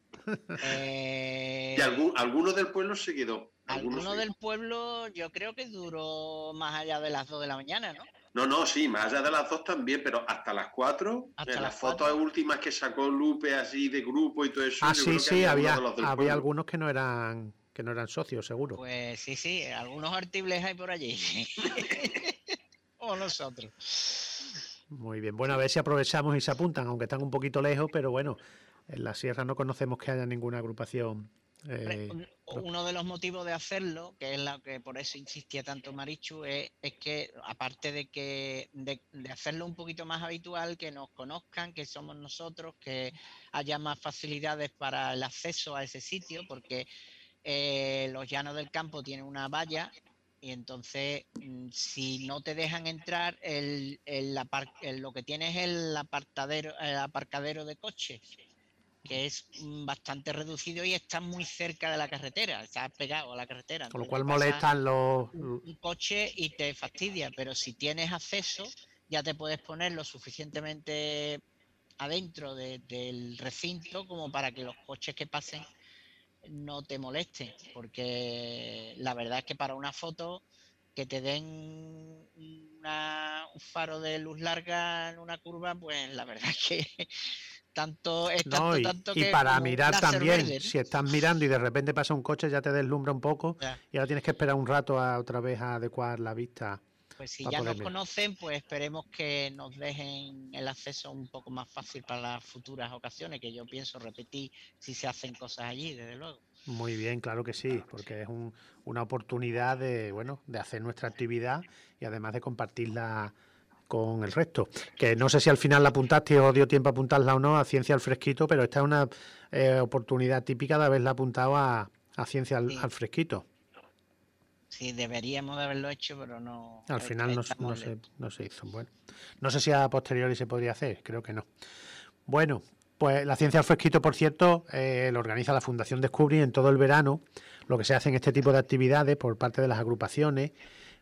S2: eh...
S4: Y algún, alguno del pueblo se quedó.
S2: Alguno del pueblo yo creo que duró más allá de las dos de la mañana, ¿no?
S4: No, no, sí, más allá de las dos también, pero hasta las cuatro, hasta en las, las fotos cuatro. últimas que sacó Lupe así de grupo y todo eso.
S1: Ah,
S4: yo
S1: sí,
S4: creo
S1: sí,
S4: que
S1: había, había, había algunos que no eran que no eran socios, seguro.
S2: Pues sí, sí, algunos artibles hay por allí. Como nosotros.
S1: Muy bien, bueno, a ver si aprovechamos y se apuntan, aunque están un poquito lejos, pero bueno, en la sierra no conocemos que haya ninguna agrupación. Eh,
S2: Uno de los motivos de hacerlo, que es lo que por eso insistía tanto Marichu, es, es que aparte de que de, de hacerlo un poquito más habitual, que nos conozcan, que somos nosotros, que haya más facilidades para el acceso a ese sitio, porque eh, los llanos del campo tienen una valla y entonces si no te dejan entrar, el, el, apar, el lo que tienes es el apartadero, el aparcadero de coches, que es bastante reducido y está muy cerca de la carretera, está pegado a la carretera.
S1: Con lo cual molestan los...
S2: Un, un coche y te fastidia, pero si tienes acceso ya te puedes poner lo suficientemente adentro de, del recinto como para que los coches que pasen no te molesten, porque la verdad es que para una foto que te den una, un faro de luz larga en una curva, pues la verdad es que tanto es tanto,
S1: no, y,
S2: tanto
S1: y
S2: que
S1: para mirar también,
S2: verde, ¿no?
S1: Si estás mirando y de repente pasa un coche ya te deslumbra un poco ya. Y ahora tienes que esperar un rato a otra vez a adecuar la vista.
S2: Pues si ya nos mirar. conocen, pues esperemos que nos dejen el acceso un poco más fácil para las futuras ocasiones, que yo pienso repetir si se hacen cosas allí, desde luego.
S1: Muy bien, claro que sí, porque es un, una oportunidad de, bueno, de hacer nuestra actividad y además de compartirla con el resto. Que no sé si al final la apuntaste o dio tiempo a apuntarla o no a Ciencia al Fresquito, pero esta es una eh, oportunidad típica de haberla apuntado a, a Ciencia al, sí. al Fresquito.
S2: Sí, deberíamos de haberlo hecho, pero no...
S1: Al final no, no, se, no se hizo. Bueno, no sé si a posteriori se podría hacer, creo que no. Bueno, pues la Ciencia al Fresquito, por cierto, eh, lo organiza la Fundación Descubrir en todo el verano, lo que se hace en este tipo de actividades por parte de las agrupaciones,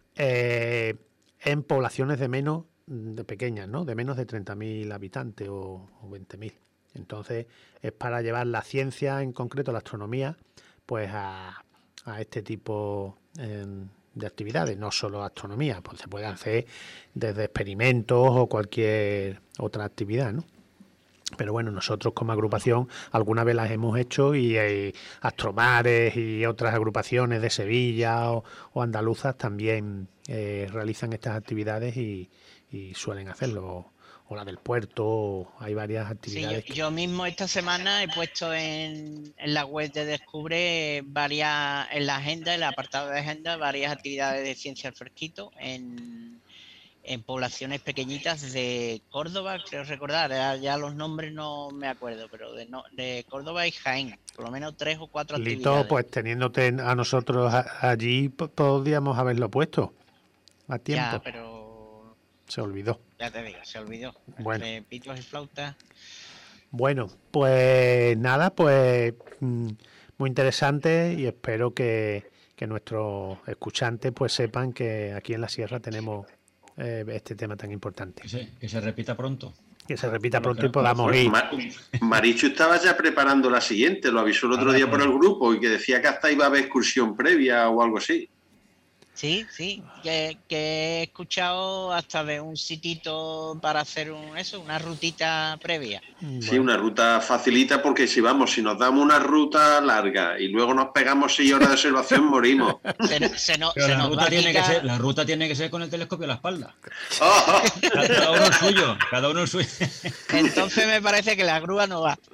S1: eh, en poblaciones de menos, de pequeñas, ¿no? De menos de treinta mil habitantes o, o veinte mil. Entonces, es para llevar la ciencia, en concreto la astronomía, pues a, a este tipo eh, de actividades, no solo astronomía, pues se puede hacer desde experimentos o cualquier otra actividad, ¿no? Pero bueno, nosotros como agrupación alguna vez las hemos hecho y eh, Astromares y otras agrupaciones de Sevilla o, o andaluzas también eh, realizan estas actividades y, y suelen hacerlo. O la del puerto, hay varias actividades.
S2: Sí, yo, yo mismo esta semana he puesto en, en la web de Descubre varias, en la agenda, en el apartado de agenda, varias actividades de Ciencia al Fresquito en, en poblaciones pequeñitas de Córdoba, creo recordar, ya, ya los nombres no me acuerdo, pero de, no, de Córdoba y Jaén, por lo menos tres o cuatro
S1: Lito,
S2: actividades.
S1: Pues teniéndote a nosotros allí, podríamos haberlo puesto a tiempo.
S2: Ya, pero...
S1: Se olvidó.
S2: Ya te digo, se olvidó.
S1: Bueno.
S2: Entre pitos y flautas.
S1: Bueno, pues nada, pues muy interesante y espero que, que nuestros escuchantes pues sepan que aquí en la Sierra tenemos eh, este tema tan importante.
S3: Que se, que se repita pronto.
S1: Que se repita pronto y podamos ir.
S4: Mar, Marichu estaba ya preparando la siguiente, lo avisó el otro día por el grupo y que decía que hasta iba a haber excursión previa o algo así.
S2: Sí, sí, que, que he escuchado hasta de un sitito para hacer un eso, una rutita previa.
S4: Bueno. Sí, una ruta facilita porque si vamos, si nos damos una ruta larga y luego nos pegamos seis horas de observación, morimos.
S2: Se, se no,
S3: Pero
S2: se
S3: la,
S2: nos
S3: ruta
S2: va
S3: tiene
S2: quitar...
S3: que ser, la ruta tiene que ser con el telescopio a la espalda. Oh. Cada uno el suyo, cada uno el suyo.
S2: Entonces me parece que la grúa no va.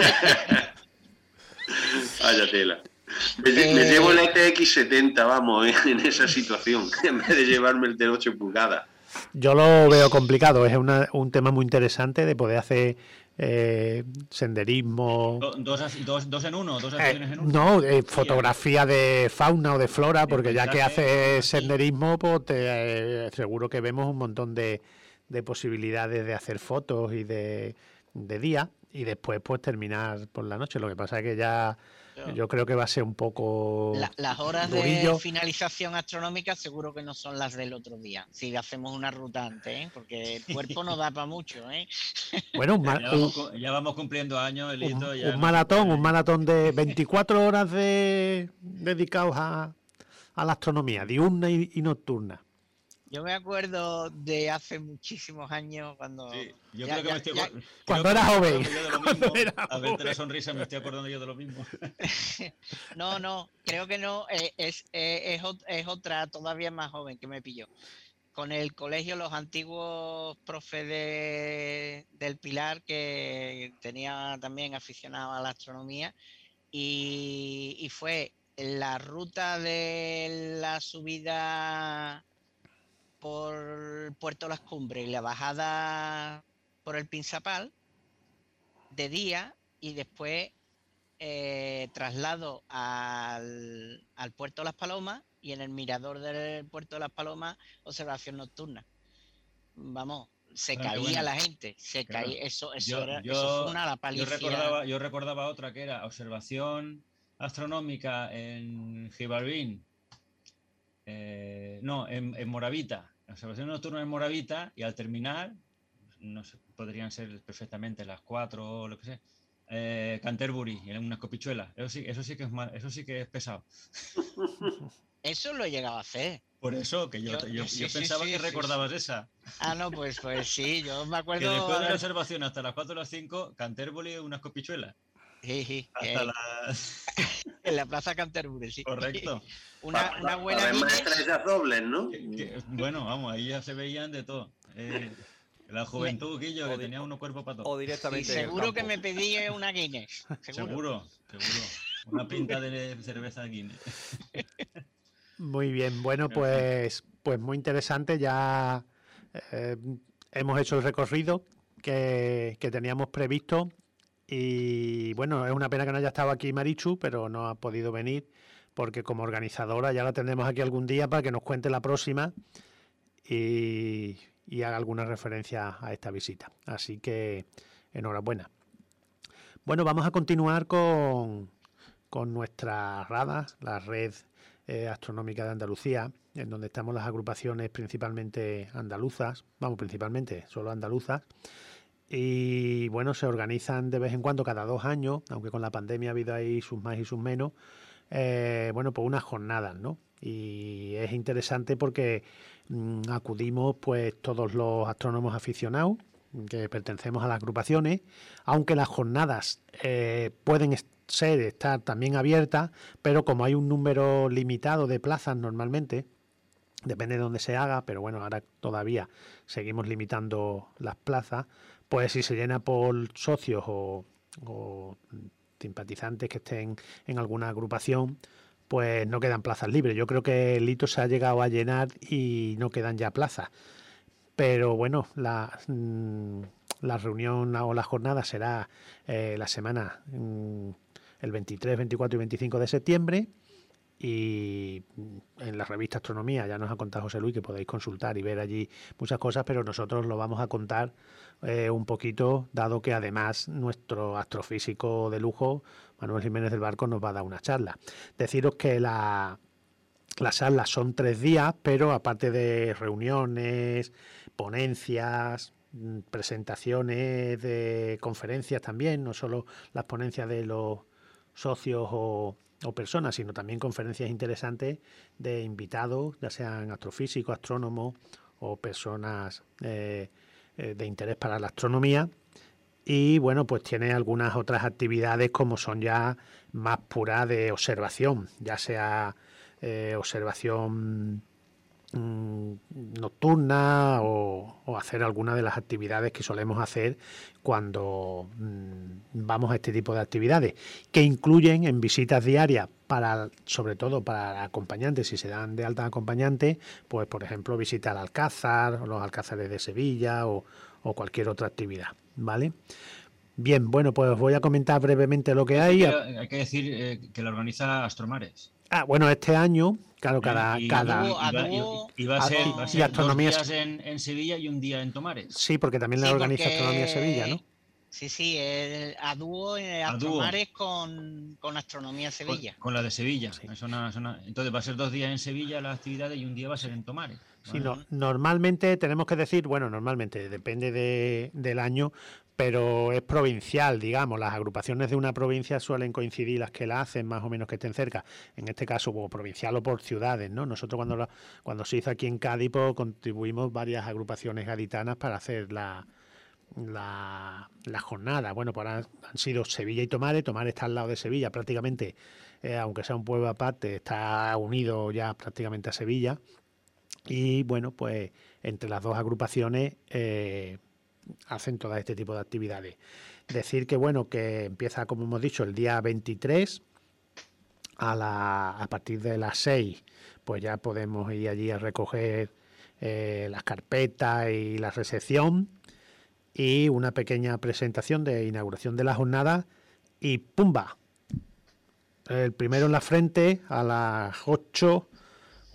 S4: Vaya tela. Me, eh, me llevo el E T X setenta, vamos, en esa situación, en vez de llevarme el de ocho pulgadas.
S1: Yo lo veo complicado, es una, un tema muy interesante de poder hacer eh, senderismo.
S3: Do, dos, dos, dos en uno, dos acciones
S1: eh,
S3: en uno.
S1: No, eh, fotografía de fauna o de flora, porque ya que haces senderismo, pues te, eh, seguro que vemos un montón de, de posibilidades de hacer fotos y de, de día, y después pues terminar por la noche. Lo que pasa es que ya... Yo creo que va a ser un poco
S2: la, las horas
S1: durillo.
S2: De finalización astronómica seguro que no son las del otro día, si hacemos una ruta antes, ¿eh? Porque el cuerpo no da para mucho, ¿eh?
S1: Bueno, un
S3: ya, vamos, ya vamos cumpliendo años, Elito.
S1: Un,
S3: ya
S1: un maratón, un maratón de veinticuatro horas de dedicados a, a la astronomía, diurna y, y nocturna.
S2: Yo me acuerdo de hace muchísimos años cuando...
S3: Sí, yo ya, creo que ya, me estoy...
S1: Ya, cuando era joven.
S3: Cuando era a verte la sonrisa me estoy acordando yo de lo mismo.
S2: No, no, creo que no. Eh, es, eh, es, es otra todavía más joven que me pilló. Con el colegio, los antiguos profes de, del Pilar, que tenía también aficionado a la astronomía, y, y fue la ruta de la subida por Puerto Las Cumbres y la bajada por el Pinzapal de día y después eh, traslado al, al Puerto Las Palomas y en el mirador del Puerto de las Palomas, observación nocturna. Vamos, se
S3: Ah, qué
S2: caía
S3: bueno.
S2: la gente, se
S3: Claro.
S2: caía, eso, eso,
S3: Yo,
S2: era,
S3: yo,
S2: eso fue una la
S3: yo,
S2: palicia.
S3: recordaba, yo recordaba otra que era observación astronómica en Gibalbín, eh, no, en, en Moravita, observación nocturna en Moravita, y al terminar, no sé, podrían ser perfectamente las cuatro o lo que sea, eh, Canterbury, en unas copichuelas. Eso sí, eso sí que es mal, eso sí que es pesado.
S2: Eso lo he llegado a hacer.
S3: Por eso, que yo,
S2: Yo-
S3: yo,
S2: sí,
S3: yo
S2: sí,
S3: pensaba
S2: sí,
S3: que
S2: sí,
S3: recordabas
S2: sí.
S3: esa.
S2: Ah, no, pues, pues sí, yo me
S3: Que
S2: acuerdo.
S3: después de la
S2: haber-
S3: observación hasta las cuatro o las cinco, Canterbury, unas copichuelas.
S2: Sí, sí,
S3: Hasta
S2: eh,
S3: las...
S2: en la Plaza Canterbury, sí.
S3: Correcto.
S2: Una,
S4: Pa-
S2: una
S4: pa-
S2: buena
S4: para ver más
S2: Guinness.
S4: estrellas dobles, ¿no?
S3: Que- que- bueno, vamos, ahí ya se veían de todo. Eh, la juventud, Guillo,
S6: O
S3: que
S6: di-
S3: tenía uno cuerpo para
S6: O
S3: todo.
S2: Y
S6: directamente en el
S2: seguro que
S6: campo.
S2: me pedí una Guinness. Seguro.
S3: Seguro, seguro. Una pinta de cerveza aquí.
S1: Muy bien, bueno,
S3: En fin.
S1: pues, pues muy interesante. Ya eh, hemos hecho el recorrido que, que teníamos previsto. Y bueno, es una pena que no haya estado aquí Marichu, pero no ha podido venir porque como organizadora ya la tendremos aquí algún día para que nos cuente la próxima y, y haga alguna referencia a esta visita. Así que enhorabuena. Bueno, vamos a continuar con, con nuestra RADA, la Red eh, Astronómica de Andalucía, en donde estamos las agrupaciones principalmente andaluzas, vamos, principalmente solo andaluzas. Y bueno, se organizan de vez en cuando, cada dos años, aunque con la pandemia ha habido ahí sus más y sus menos, eh, bueno, pues unas jornadas, ¿no? Y es interesante porque mmm, acudimos pues todos los astrónomos aficionados que pertenecemos a las agrupaciones, aunque las jornadas eh, pueden ser, estar también abiertas, pero como hay un número limitado de plazas normalmente, depende de dónde se haga, pero bueno, ahora todavía seguimos limitando las plazas, pues si se llena por socios o, o simpatizantes que estén en alguna agrupación, pues no quedan plazas libres. Yo creo que el hito se ha llegado a llenar y no quedan ya plazas. Pero bueno, la, la reunión o la jornada será eh, la semana el veintitrés, veinticuatro y veinticinco de septiembre. Y en la revista Astronomía ya nos ha contado José Luis que podéis consultar y ver allí muchas cosas, pero nosotros lo vamos a contar eh, un poquito, dado que además nuestro astrofísico de lujo, Manuel Jiménez del Barco, nos va a dar una charla. Deciros que la, las charlas son tres días, pero aparte de reuniones, ponencias, presentaciones de conferencias también, no solo las ponencias de los socios o o personas, sino también conferencias interesantes de invitados, ya sean astrofísicos, astrónomos o personas eh, eh, de interés para la astronomía. Y bueno, pues tiene algunas otras actividades como son ya más puras de observación, ya sea eh, observación mmm, nocturna o, o hacer alguna de las actividades que solemos hacer cuando mmm, vamos a este tipo de actividades, que incluyen en visitas diarias para, sobre todo para acompañantes, si se dan de alta acompañantes, pues por ejemplo visitar Alcázar, o los Alcázares de Sevilla o, o cualquier otra actividad, ¿vale? Bien, bueno, pues os voy a comentar brevemente lo que hay.
S3: Hay que decir eh, que lo organiza Astromares.
S1: Ah, bueno, este año, claro, cada...
S3: Y,
S1: cada
S3: y, y, va, y, y va a ser, va a ser
S1: y astronomía
S3: dos días en, en Sevilla y un día en Tomares.
S1: Sí, porque también la
S2: sí,
S1: organiza
S2: porque...
S1: Astronomía Sevilla, ¿no?
S2: Sí, sí, el, a dúo en Astromares con, con Astronomía Sevilla.
S3: Con, con la de Sevilla. Sí. Es una, es una... Entonces va a ser dos días en Sevilla las actividades y un día va a ser en Tomares.
S1: Sí, no, normalmente tenemos que decir, bueno, normalmente depende de, del año, pero es provincial, digamos. Las agrupaciones de una provincia suelen coincidir las que la hacen, más o menos que estén cerca. En este caso, como provincial o por ciudades, ¿no? Nosotros cuando, la, cuando se hizo aquí en Cádiz, pues, contribuimos varias agrupaciones gaditanas para hacer la... La, la jornada. Bueno, pues han, han sido Sevilla y Tomares. Tomares está al lado de Sevilla, prácticamente, eh, aunque sea un pueblo aparte, está unido ya prácticamente a Sevilla. Y bueno, pues entre las dos agrupaciones eh, hacen todo este tipo de actividades. Decir que bueno, que empieza, como hemos dicho, el día veintitrés a, la, a partir de las seis, pues ya podemos ir allí a recoger eh, las carpetas y la recepción. Y una pequeña presentación de inauguración de la jornada y ¡pumba! El primero en la frente a las ocho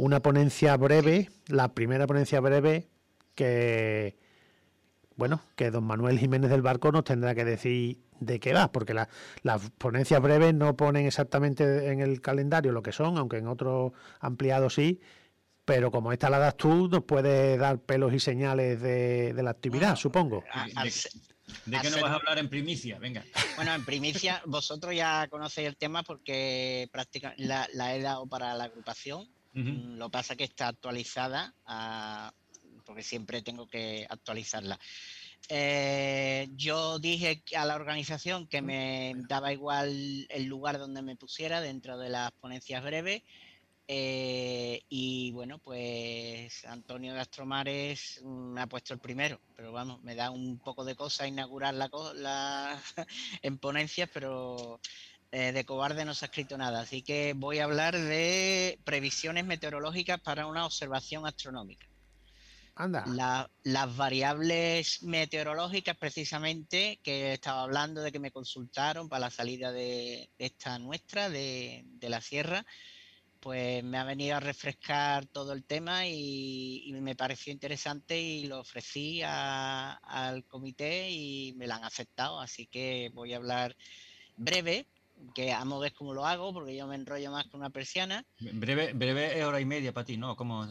S1: una ponencia breve, la primera ponencia breve que, bueno, que don Manuel Jiménez del Barco nos tendrá que decir de qué va, porque la, las ponencias breves no ponen exactamente en el calendario lo que son, aunque en otros ampliados sí, pero como esta la das tú, nos puedes dar pelos y señales de, de la actividad, bueno, supongo.
S3: ¿De, de, de qué nos vas a hablar en primicia? Venga.
S2: Bueno, en primicia, vosotros ya conocéis el tema porque prácticamente la, la he dado para la agrupación. Uh-huh. Lo que pasa es que está actualizada, a, porque siempre tengo que actualizarla. Eh, yo dije a la organización que me daba igual el lugar donde me pusiera dentro de las ponencias breves. Eh, y bueno, pues Antonio de Astromares me ha puesto el primero, pero vamos, me da un poco de cosa inaugurar la, la en ponencias, pero eh, de cobarde no se ha escrito nada, así que voy a hablar de previsiones meteorológicas para una observación astronómica.
S1: Anda.
S2: La, las variables meteorológicas precisamente que estaba hablando de que me consultaron para la salida de, de esta nuestra, de, de la sierra, pues me ha venido a refrescar todo el tema y, y me pareció interesante y lo ofrecí a, al comité y me lo han aceptado, así que voy a hablar breve, que a modo es como lo hago, porque yo me enrollo más con una persiana.
S3: Breve, breve es hora y media para ti, ¿no? ¿Cómo?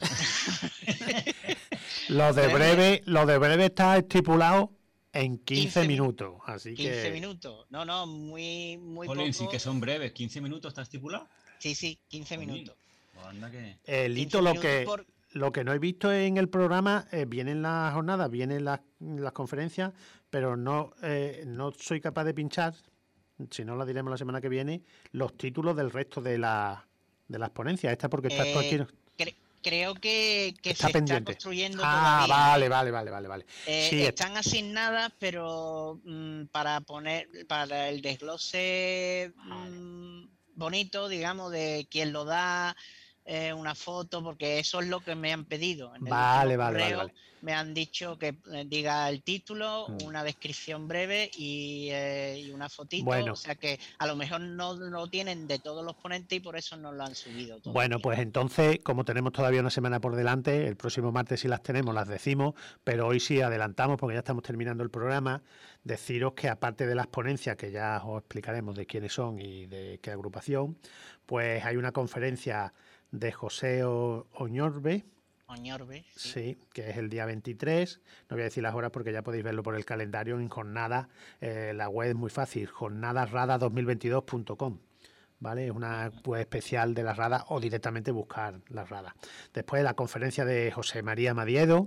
S1: Lo de breve, lo de breve está estipulado en quince, quince minutos, así
S2: quince
S1: que...
S2: minutos, no, no, muy, muy
S3: Jolín,
S2: poco.
S3: Sí que son breves, quince minutos está estipulado.
S2: Sí, sí, quince minutos.
S3: Pues anda que...
S1: Eh, Lito, lo que, por... lo que no he visto en el programa, eh, vienen las jornadas, vienen las, las conferencias, pero no, eh, no soy capaz de pinchar, si no la diremos la semana que viene, los títulos del resto de, la, de las ponencias. Esta porque está
S2: eh,
S1: aquí...
S2: Cre creo que, que
S1: está
S2: se
S1: pendiente.
S2: Está construyendo
S1: ah,
S2: todavía.
S1: vale, vale, vale, vale, vale.
S2: Eh,
S1: sí,
S2: están asignadas, pero mmm, para poner, para el desglose mmm, bonito, digamos, de quién lo da, eh, una foto, porque eso es lo que me han pedido. En el
S1: vale, vale,
S2: correo
S1: vale, vale.
S2: Me han dicho que diga el título, mm. una descripción breve y, eh, y una fotito.
S1: Bueno.
S2: O sea que a lo mejor no lo tienen de todos los ponentes y por eso no lo han subido todavía.
S1: Bueno, pues entonces, como tenemos todavía una semana por delante, el próximo martes si las tenemos las decimos, pero hoy sí adelantamos porque ya estamos terminando el programa. Deciros que aparte de las ponencias, que ya os explicaremos de quiénes son y de qué agrupación, pues hay una conferencia de José Oñorbe,
S2: Oñorbe, sí.
S1: sí, que es el día veintitrés, no voy a decir las horas porque ya podéis verlo por el calendario en jornada, eh, la web es muy fácil, jornadas rada dos mil veintidós punto com, ¿vale? Es una web especial de la rada o directamente buscar la rada. Después la conferencia de José María Madiedo,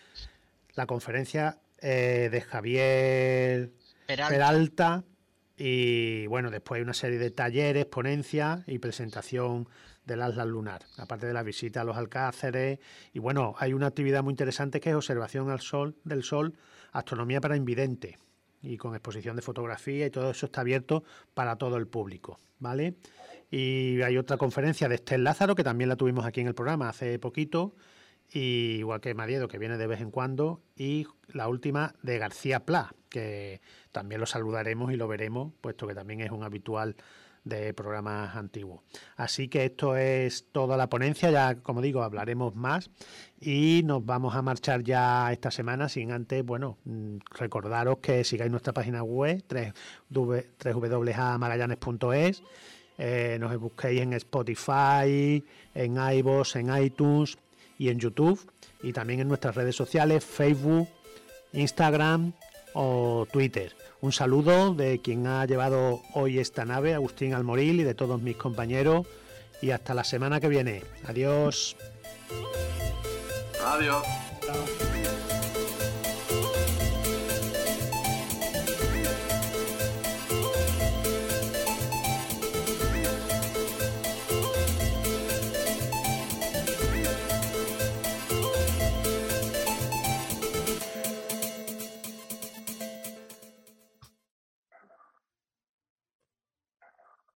S1: la conferencia eh, de Javier Peralta. Peralta y bueno, después hay una serie de talleres, ponencias y presentación del Atlas Lunar, aparte de la visita a los Alcáceres. Y bueno, hay una actividad muy interesante que es observación al sol, del Sol, astronomía para invidentes, y con exposición de fotografía, y todo eso está abierto para todo el público, ¿vale? Y hay otra conferencia de Estel Lázaro, que también la tuvimos aquí en el programa hace poquito, y igual que Madiedo, que viene de vez en cuando, y la última de García Pla, que también lo saludaremos y lo veremos, puesto que también es un habitual de programas antiguos. Así que esto es toda la ponencia, ya como digo hablaremos más y nos vamos a marchar ya esta semana sin antes, bueno, recordaros que sigáis nuestra página web doble u doble u doble u punto a magallanes punto es, eh, nos busquéis en Spotify, en iVoox, en iTunes y en YouTube, y también en nuestras redes sociales, Facebook, Instagram o Twitter. Un saludo de quien ha llevado hoy esta nave, Agustín Almoril, y de todos mis compañeros, y hasta la semana que viene. Adiós.
S4: Adiós.
S1: Chao.